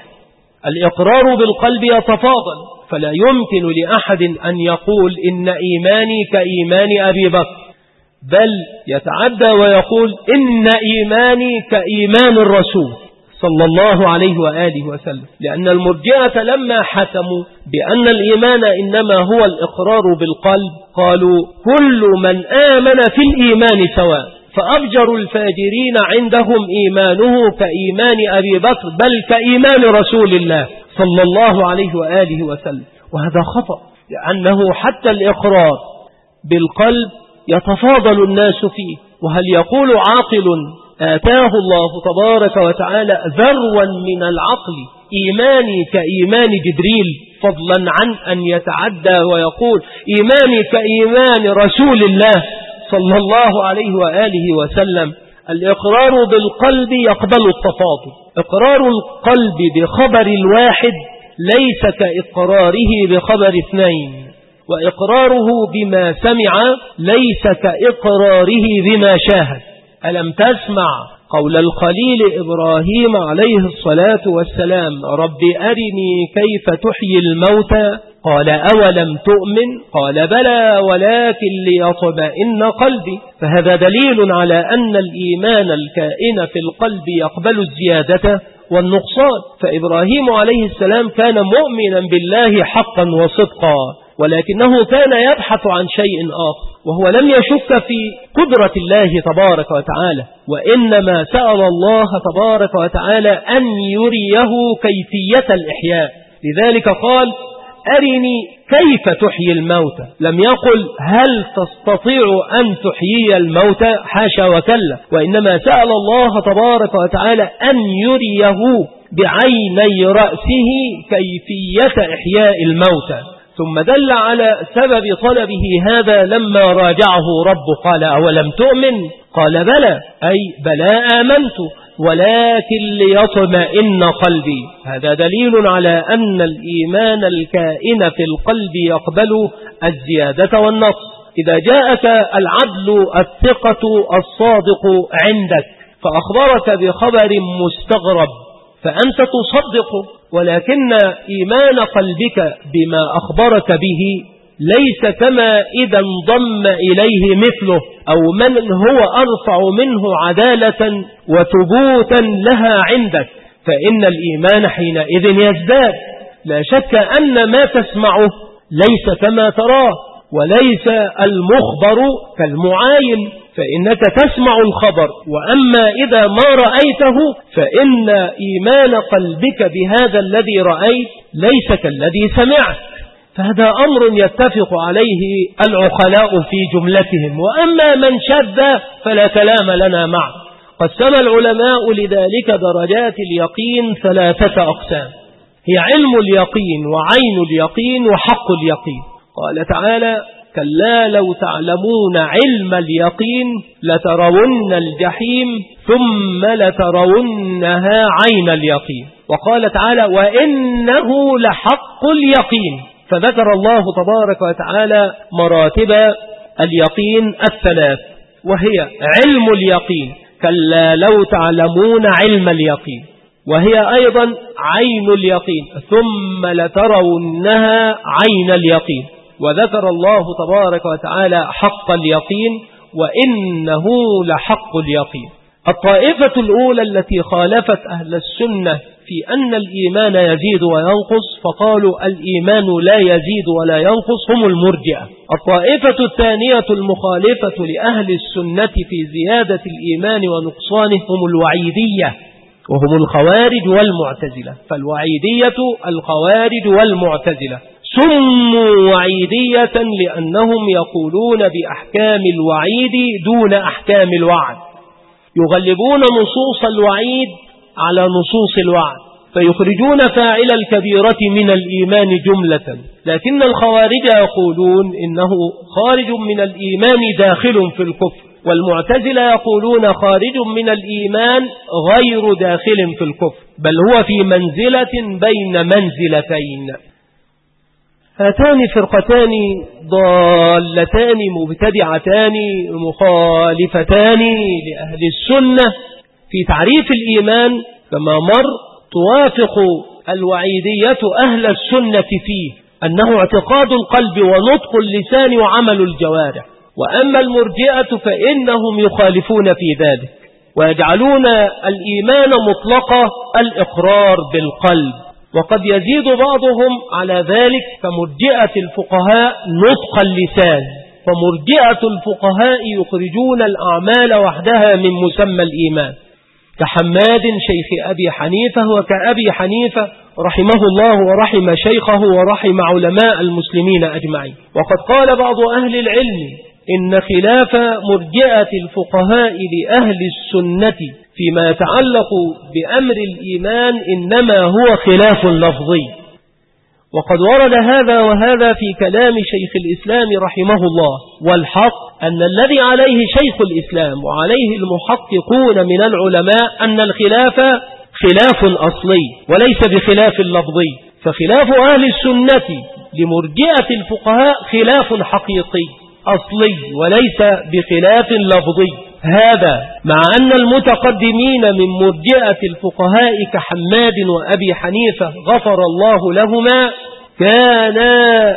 Speaker 2: الإقرار بالقلب يتفاضل، فلا يمكن لأحد أن يقول إن إيماني كإيمان أبي بكر، بل يتعدى ويقول إن إيماني كإيمان الرسول صلى الله عليه وآله وسلم، لأن المرجئة لما حكموا بأن الإيمان إنما هو الإقرار بالقلب قالوا: كل من آمن في الإيمان سواء، فأفجر الفاجرين عندهم إيمانه كإيمان أبي بكر بل كإيمان رسول الله صلى الله عليه وآله وسلم. وهذا خطأ، لأنه حتى الإقرار بالقلب يتفاضل الناس فيه. وهل يقول عاقل آتاه الله تبارك وتعالى ذروا من العقل إيماني كإيمان جبريل، فضلا عن أن يتعدى ويقول إيماني كإيمان رسول الله صلى الله عليه وآله وسلم؟ الإقرار بالقلب يقبل التفاضل. إقرار القلب بخبر الواحد ليس كإقراره بخبر اثنين، وإقراره بما سمع ليس كإقراره بما شاهد. ألم تسمع قول الخليل إبراهيم عليه الصلاة والسلام: رب أرني كيف تحيي الموتى؟ قال: أولم تؤمن؟ قال: بلى ولكن ليطمئن قلبي. فهذا دليل على أن الإيمان الكائن في القلب يقبل الزيادة والنقصان. فإبراهيم عليه السلام كان مؤمنا بالله حقا وصدقا، ولكنه كان يبحث عن شيء آخر، وهو لم يشك في قدرة الله تبارك وتعالى، وإنما سأل الله تبارك وتعالى أن يريه كيفية الإحياء. لذلك قال: أرني كيف تحيي الموتى. لم يقل هل تستطيع أن تحيي الموتى، حاشا وكلا، وإنما سأل الله تبارك وتعالى أن يريه بعيني رأسه كيفية إحياء الموتى. ثم دل على سبب طلبه هذا لما راجعه ربه، قال: أولم تؤمن؟ قال: بلى، أي بلى آمنت ولكن ليطمئن قلبي. هذا دليل على أن الإيمان الكائن في القلب يقبل الزيادة والنقص. إذا جاءك العدل الثقة الصادق عندك فأخبرك بخبر مستغرب فأنت تصدقه، ولكن إيمان قلبك بما أخبرك به ليس كما إذا انضم إليه مثله أو من هو أرفع منه عدالة وثبوتا لها عندك، فإن الإيمان حينئذ يزداد. لا شك أن ما تسمعه ليس كما تراه، وليس المخبر كالمعاين، فإنك تسمع الخبر، وأما إذا ما رأيته فإن إيمان قلبك بهذا الذي رأيت ليس كالذي سمعت. فهذا أمر يتفق عليه العقلاء في جملتهم، وأما من شذ فلا كلام لنا معه. قسم العلماء لذلك درجات اليقين 3 أقسام، هي علم اليقين وعين اليقين وحق اليقين. قال تعالى: كلا لو تعلمون علم اليقين لترون الجحيم ثم لترونها عين اليقين. وقال تعالى: وإنه لحق اليقين. فذكر الله تبارك وتعالى مراتب اليقين 3، وهي علم اليقين، كلا لو تعلمون علم اليقين، وهي أيضا عين اليقين، ثم لترونها عين اليقين. وذكر الله تبارك وتعالى حق اليقين، وإنه لحق اليقين. الطائفة الأولى التي خالفت أهل السنة في أن الإيمان يزيد وينقص فقالوا الإيمان لا يزيد ولا ينقص هم المرجئة. الطائفة الثانية المخالفة لأهل السنة في زيادة الإيمان ونقصانه هم الوعيدية، وهم الخوارج والمعتزلة. فالوعيدية الخوارج والمعتزلة سموا وعيدية لأنهم يقولون بأحكام الوعيد دون أحكام الوعد، يغلبون نصوص الوعيد على نصوص الوعد، فيخرجون فاعل الكبيرة من الإيمان جملة. لكن الخوارج يقولون إنه خارج من الإيمان داخل في الكفر، والمعتزلة يقولون خارج من الإيمان غير داخل في الكفر، بل هو في منزلة بين منزلتين. هاتان فرقتان ضالتان مبتدعتان مخالفتان لأهل السنة في تعريف الإيمان كما مر، توافق الوعيدية أهل السنة فيه أنه اعتقاد القلب ونطق اللسان وعمل الجوارح، وأما المرجئة فإنهم يخالفون في ذلك ويجعلون الإيمان مطلق الإقرار بالقلب، وقد يزيد بعضهم على ذلك كمرجئة الفقهاء نطق اللسان. فمرجئة الفقهاء يخرجون الأعمال وحدها من مسمى الإيمان، كحماد شيخ أبي حنيفة وكأبي حنيفة رحمه الله ورحم شيخه ورحم علماء المسلمين أجمعين. وقد قال بعض أهل العلم إن خلاف مرجئة الفقهاء لأهل السنة فيما يتعلق بأمر الإيمان إنما هو خلاف لفظي، وقد ورد هذا وهذا في كلام شيخ الإسلام رحمه الله. والحق أن الذي عليه شيخ الإسلام وعليه المحققون من العلماء أن الخلاف خلاف أصلي وليس بخلاف لفظي. فخلاف أهل السنة لمرجئة الفقهاء خلاف حقيقي أصلي وليس بخلاف لفظي، هذا مع أن المتقدمين من مرجئة الفقهاء كحماد وأبي حنيفة غفر الله لهما كانا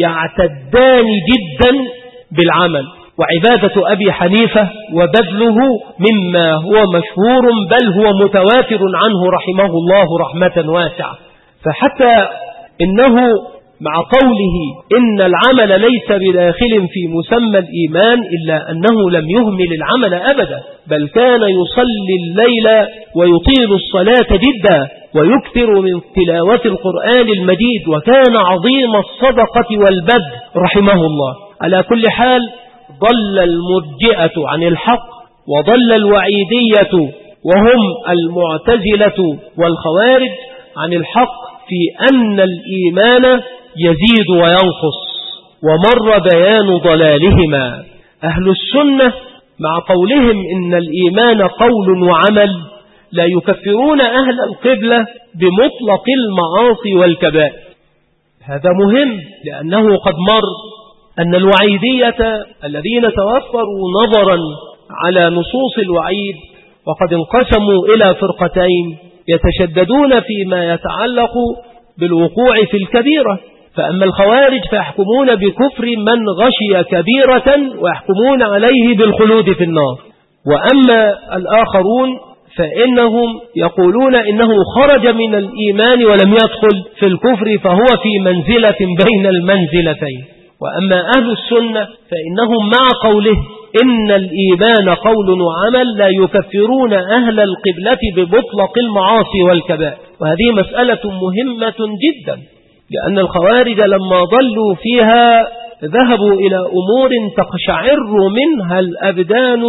Speaker 2: يعتدان جدا بالعمل، وعبادة أبي حنيفة وبذله مما هو مشهور بل هو متواتر عنه رحمه الله رحمة واسعة. فحتى إنه مع قوله إن العمل ليس بداخل في مسمى الإيمان إلا أنه لم يهمل العمل أبدا، بل كان يصلي الليل ويطيل الصلاة جدا ويكثر من تلاوة القرآن المجيد، وكان عظيم الصدقة والبذل رحمه الله. على كل حال ضل المرجئة عن الحق وضل الوعيدية وهم المعتزلة والخوارج عن الحق في أن الإيمان يزيد وينقص، ومر بيان ضلالهما. أهل السنة مع قولهم إن الإيمان قول وعمل لا يكفرون أهل القبلة بمطلق المعاصي والكبائر. هذا مهم لأنه قد مر أن الوعيدية الذين توفروا نظرا على نصوص الوعيد وقد انقسموا إلى فرقتين يتشددون فيما يتعلق بالوقوع في الكبيرة، فأما الخوارج فيحكمون بكفر من غشي كبيرة ويحكمون عليه بالخلود في النار، وأما الآخرون فإنهم يقولون إنه خرج من الإيمان ولم يدخل في الكفر فهو في منزلة بين المنزلتين. وأما أهل السنة فإنهم مع قوله إن الإيمان قول وعمل لا يكفرون أهل القبلة بمطلق المعاصي والكبائر. وهذه مسألة مهمة جدا، لأن الخوارج لما ضلوا فيها ذهبوا إلى أمور تقشعر منها الأبدان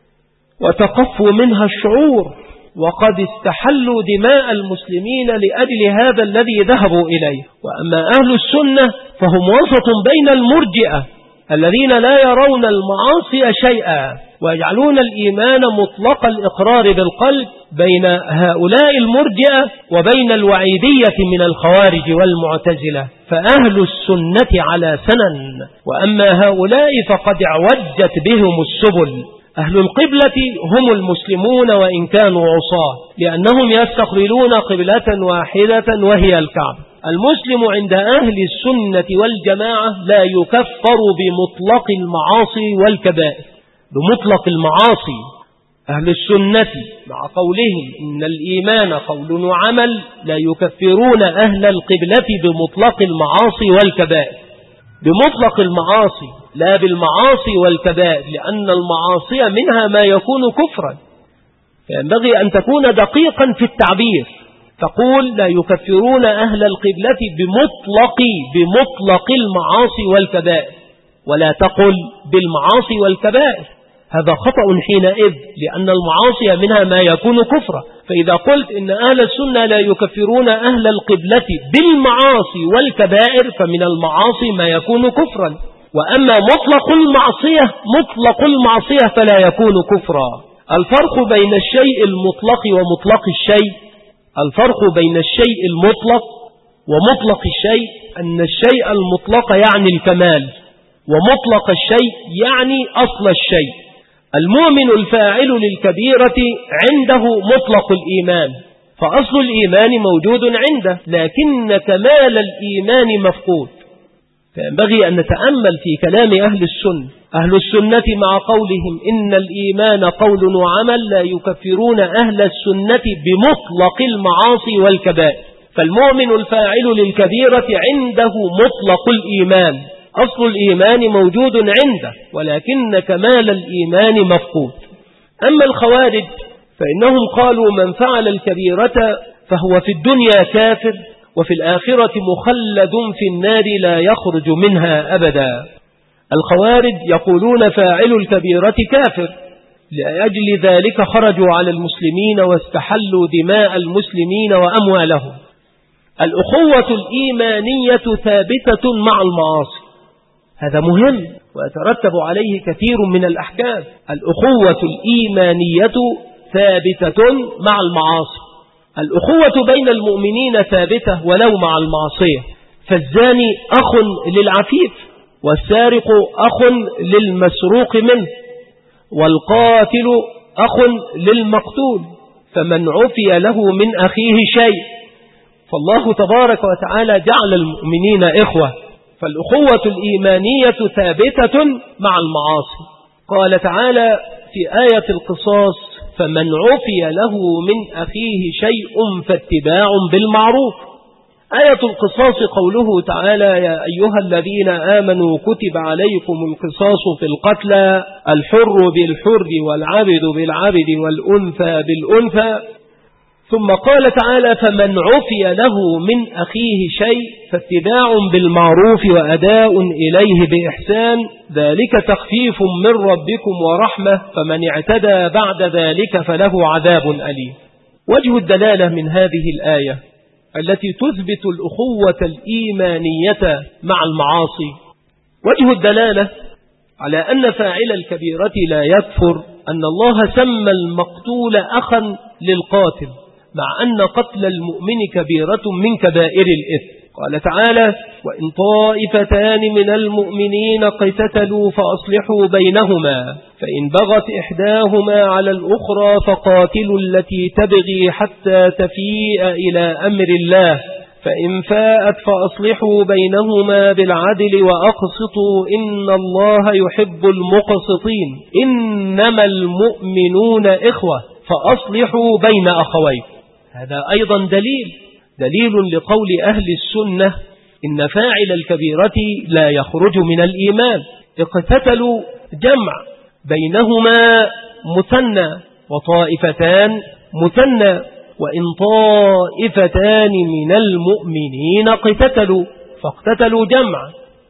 Speaker 2: وتقف منها الشعور، وقد استحلوا دماء المسلمين لأجل هذا الذي ذهبوا إليه. وأما أهل السنة فهم وسط بين المرجئة الذين لا يرون المعاصي شيئا ويجعلون الإيمان مطلق الإقرار بالقلب، بين هؤلاء المرجئة وبين الوعيدية من الخوارج والمعتزلة، فأهل السنة على سنن. وأما هؤلاء فقد اعوجت بهم السبل. أهل القبلة هم المسلمون وإن كانوا عصاة، لأنهم يستقبلون قبلة واحدة وهي الكعبة. المسلم عند أهل السنة والجماعة لا يكفر بمطلق المعاصي والكبائر، بمطلق المعاصي. أهل السنة مع قولهم إن الإيمان قول وعمل لا يكفرون أهل القبلة بمطلق المعاصي والكبائر، بمطلق المعاصي لا بالمعاصي والكبائر، لأن المعاصي منها ما يكون كفرا، فينبغي أن تكون دقيقا في التعبير، تقول لا يكفرون أهل القبلة بمطلق المعاصي والكبائر، ولا تقل بالمعاصي والكبائر، هذا خطأ حينئذ، لأن المعاصي منها ما يكون كفرا. فإذا قلت إن أهل السنة لا يكفرون أهل القبلة بالمعاصي والكبائر فمن المعاصي ما يكون كفرا، وأما مطلق المعصية فلا يكون كفرا. الفرق بين الشيء المطلق ومطلق الشيء، الفرق بين الشيء المطلق ومطلق الشيء أن الشيء المطلق يعني الكمال، ومطلق الشيء يعني أصل الشيء. المؤمن الفاعل للكبيرة عنده مطلق الإيمان، فأصل الإيمان موجود عنده، لكن كمال الإيمان مفقود. فينبغي أن نتأمل في كلام أهل السنة. أهل السنة مع قولهم إن الإيمان قول وعمل لا يكفرون أهل السنة بمطلق المعاصي والكبائر، فالمؤمن الفاعل للكبيرة عنده مطلق الإيمان، أصل الإيمان موجود عنده، ولكن كمال الإيمان مفقود. أما الخوارج فإنهم قالوا من فعل الكبيرة فهو في الدنيا كافر وفي الآخرة مخلد في النار لا يخرج منها أبدا. الخوارج يقولون فاعل الكبيرة كافر، لأجل ذلك خرجوا على المسلمين واستحلوا دماء المسلمين وأموالهم. الأخوة الإيمانية ثابتة مع المعاصي، هذا مهم ويترتب عليه كثير من الأحكام. الأخوة الإيمانية ثابتة مع المعاصي. الأخوة بين المؤمنين ثابتة ولو مع المعصية، فالزاني أخ للعفيف، والسارق أخ للمسروق منه، والقاتل أخ للمقتول، فمن عفي له من أخيه شيء. فالله تبارك وتعالى جعل المؤمنين إخوة، فالأخوة الإيمانية ثابتة مع المعاصي. قال تعالى في آية القصاص: فمن عفي له من أخيه شيء فاتباع بالمعروف. آية القصاص قوله تعالى: يا أيها الذين آمنوا كتب عليكم القصاص في القتلى، الحر بالحر والعبد بالعبد والأنثى بالأنثى. ثم قال تعالى: فمن عفي له من أخيه شيء فاتباع بالمعروف وأداء إليه بإحسان، ذلك تخفيف من ربكم ورحمة، فمن اعتدى بعد ذلك فله عذاب أليم. وجه الدلالة من هذه الآية التي تثبت الأخوة الإيمانية مع المعاصي، وجه الدلالة على أن فاعل الكبيرة لا يكفر أن الله سمى المقتول أخا للقاتل، مع أن قتل المؤمن كبيرة من كبائر الإثم. قال تعالى: وإن طائفتان من المؤمنين اقتتلوا فأصلحوا بينهما، فإن بغت إحداهما على الأخرى فقاتلوا التي تبغي حتى تفيء إلى أمر الله، فإن فاءت فأصلحوا بينهما بالعدل وأقسطوا إن الله يحب المقسطين، إنما المؤمنون إخوة فأصلحوا بين أخويكم. هذا أيضا دليل لقول أهل السنة إن فاعل الكبيرة لا يخرج من الإيمان. اقتتلوا جمع، بينهما مثنى، وطائفتان مثنى. وإن طائفتان من المؤمنين اقتتلوا، فاقتتلوا جمع،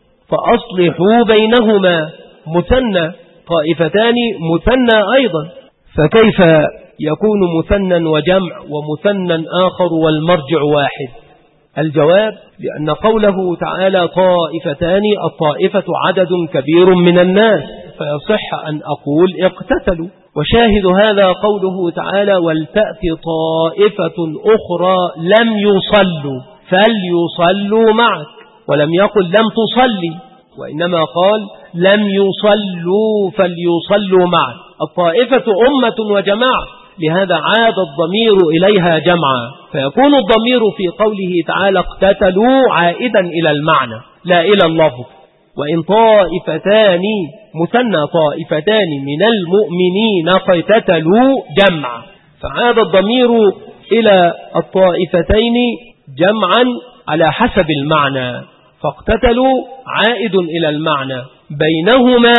Speaker 2: فأصلحوا بينهما مثنى، طائفتان مثنى أيضا. فكيف يكون مثنى وجمع ومثنى آخر والمرجع واحد؟ الجواب: لأن قوله تعالى طائفتان، الطائفة عدد كبير من الناس، فيصح أن أقول اقتتلوا. وشاهد هذا قوله تعالى: ولتأتي طائفة أخرى لم يصلوا فليصلوا معك، ولم يقل لم تصلي، وإنما قال لم يصلوا فليصلوا معك. الطائفة أمة وجماعة، لهذا عاد الضمير إليها جمعا، فيكون الضمير في قوله تعالى اقتتلوا عائدا إلى المعنى لا إلى اللفظ. وإن طائفتان مثنى، طائفتان من المؤمنين اقتتلوا جمعا، فعاد الضمير إلى الطائفتين جمعا على حسب المعنى، فاقتتلوا عائد إلى المعنى، بينهما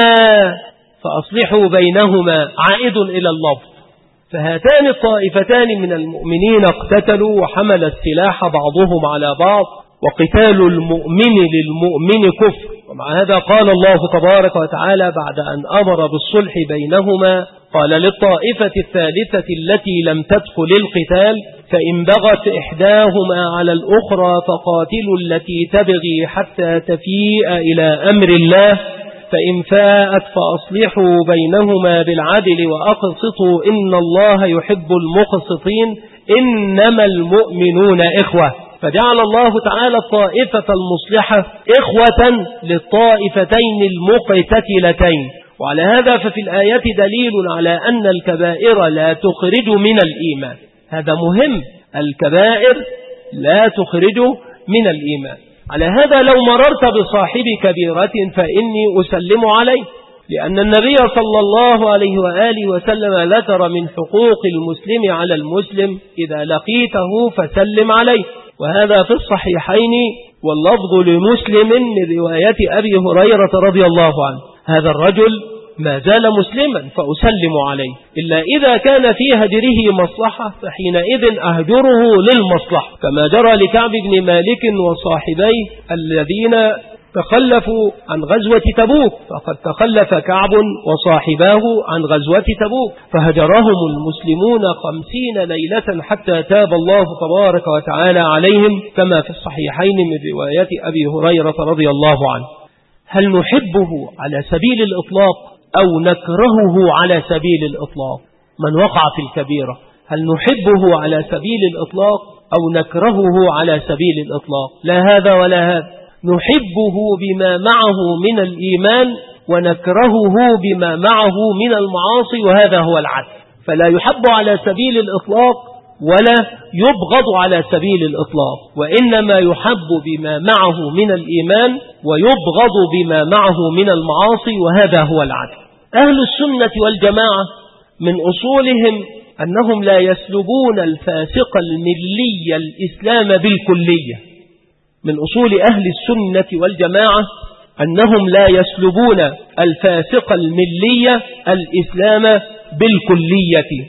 Speaker 2: فأصلحوا بينهما عائد إلى اللفظ. فهاتان الطائفتان من المؤمنين اقتتلوا وحمل السلاح بعضهم على بعض، وقتال المؤمن للمؤمن كفر. ومع هذا قال الله تبارك وتعالى بعد أن أمر بالصلح بينهما، قال للطائفة الثالثة التي لم تدخل القتال: فإن بغت إحداهما على الأخرى فقاتلوا التي تبغي حتى تفيء إلى أمر الله، فإن فاءت فأصلحوا بينهما بالعدل وأقسطوا إن الله يحب المقسطين، إنما المؤمنون إخوة. فجعل الله تعالى الطائفة المصلحة إخوة للطائفتين المقتتلتين. وعلى هذا ففي الآيات دليل على أن الكبائر لا تخرج من الإيمان. هذا مهم، الكبائر لا تخرج من الإيمان. على هذا لو مررت بصاحب كبيرة فإني أسلم عليه، لأن النبي صلى الله عليه وآله وسلم ذكر من حقوق المسلم على المسلم: إذا لقيته فسلم عليه. وهذا في الصحيحين، واللفظ لمسلم من رواية أبي هريرة رضي الله عنه: هذا الرجل ما زال مسلما فأسلم عليه، إلا إذا كان في هجره مصلحة فحينئذ أهجره للمصلحة، كما جرى لكعب بن مالك وصاحبيه الذين تخلفوا عن غزوة تبوك، فقد تخلف كعب وصاحباه عن غزوة تبوك فهجرهم المسلمون 50 ليلة حتى تاب الله تبارك وتعالى عليهم، كما في الصحيحين من رواية أبي هريرة رضي الله عنه. هل نحبه على سبيل الإطلاق أو نكرهه على سبيل الإطلاق؟ من وقع في الكبيرة هل نحبه على سبيل الإطلاق أو نكرهه على سبيل الإطلاق، لا هذا ولا هذا، نحبه بما معه من الإيمان ونكرهه بما معه من المعاصي، وهذا هو العدل. فلا يحب على سبيل الإطلاق ولا يبغض على سبيل الإطلاق، وإنما يحب بما معه من الإيمان ويبغض بما معه من المعاصي، وهذا هو العدل. أهل السنة والجماعة من أصولهم أنهم لا يسلبون الفاسق الملي الإسلام بالكلية. من أصول أهل السنة والجماعة أنهم لا يسلبون الفاسق الملي الإسلام بالكلية،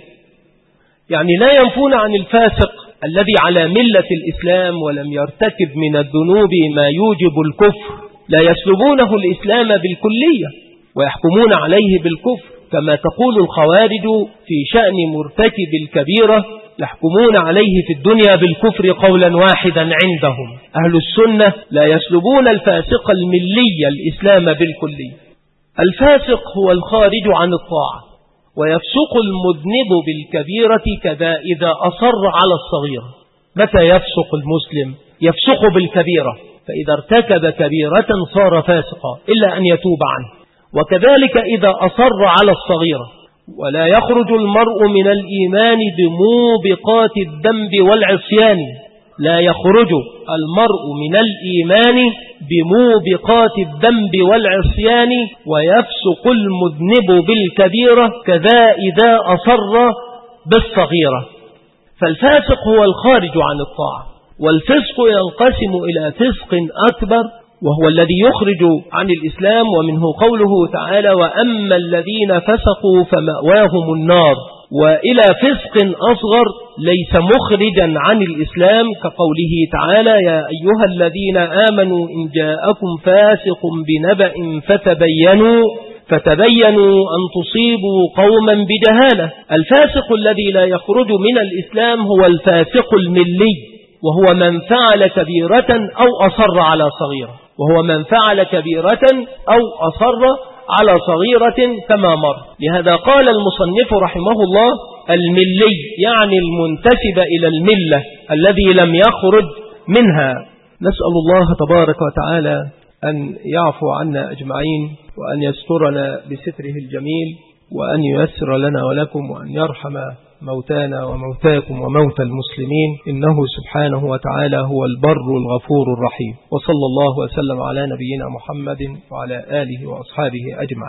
Speaker 2: يعني لا ينفون عن الفاسق الذي على ملة الإسلام ولم يرتكب من الذنوب ما يوجب الكفر، لا يسلبونه الإسلام بالكلية ويحكمون عليه بالكفر، كما تقول الخوارج في شأن مرتكب الكبيرة يحكمون عليه في الدنيا بالكفر قولا واحدا عندهم. أهل السنة لا يسلبون الفاسق الملي الإسلام بالكلية. الفاسق هو الخارج عن الطاعة، ويفسق المذنب بالكبيرة كذا إذا أصر على الصغيرة. متى يفسق المسلم؟ يفسق بالكبيرة، فإذا ارتكب كبيرة صار فاسقا إلا أن يتوب عنه، وكذلك إذا أصر على الصغيرة. ولا يخرج المرء من الإيمان بموبقات الذنب والعصيان، لا يخرج المرء من الإيمان بموبقات الذنب والعصيان، ويفسق المذنب بالكبيرة كذا إذا أصر بالصغيرة. فالفاسق هو الخارج عن الطاعة، والفسق ينقسم إلى فسق أكبر وهو الذي يخرج عن الإسلام، ومنه قوله تعالى وأما الذين فسقوا فمأواهم النار، وإلى فسق أصغر ليس مخرجا عن الإسلام كقوله تعالى يا أيها الذين آمنوا إن جاءكم فاسق بنبأ فتبينوا أن تصيبوا قوما بجهالة. الفاسق الذي لا يخرج من الإسلام هو الفاسق الملي، وهو من فعل كبيرة أو أصر على صغيرة، على صغيرة كما مر. لهذا قال المصنف رحمه الله الملي يعني المنتسب إلى الملة الذي لم يخرج منها. نسأل الله تبارك وتعالى أن يعفو عنا أجمعين، وأن يسترنا بستره الجميل، وأن ييسر لنا ولكم، وأن يرحم موتانا وموتاكم وموتى المسلمين، إنه سبحانه وتعالى هو البر الغفور الرحيم. وصلى الله وسلم على نبينا محمد وعلى آله وأصحابه أجمعين.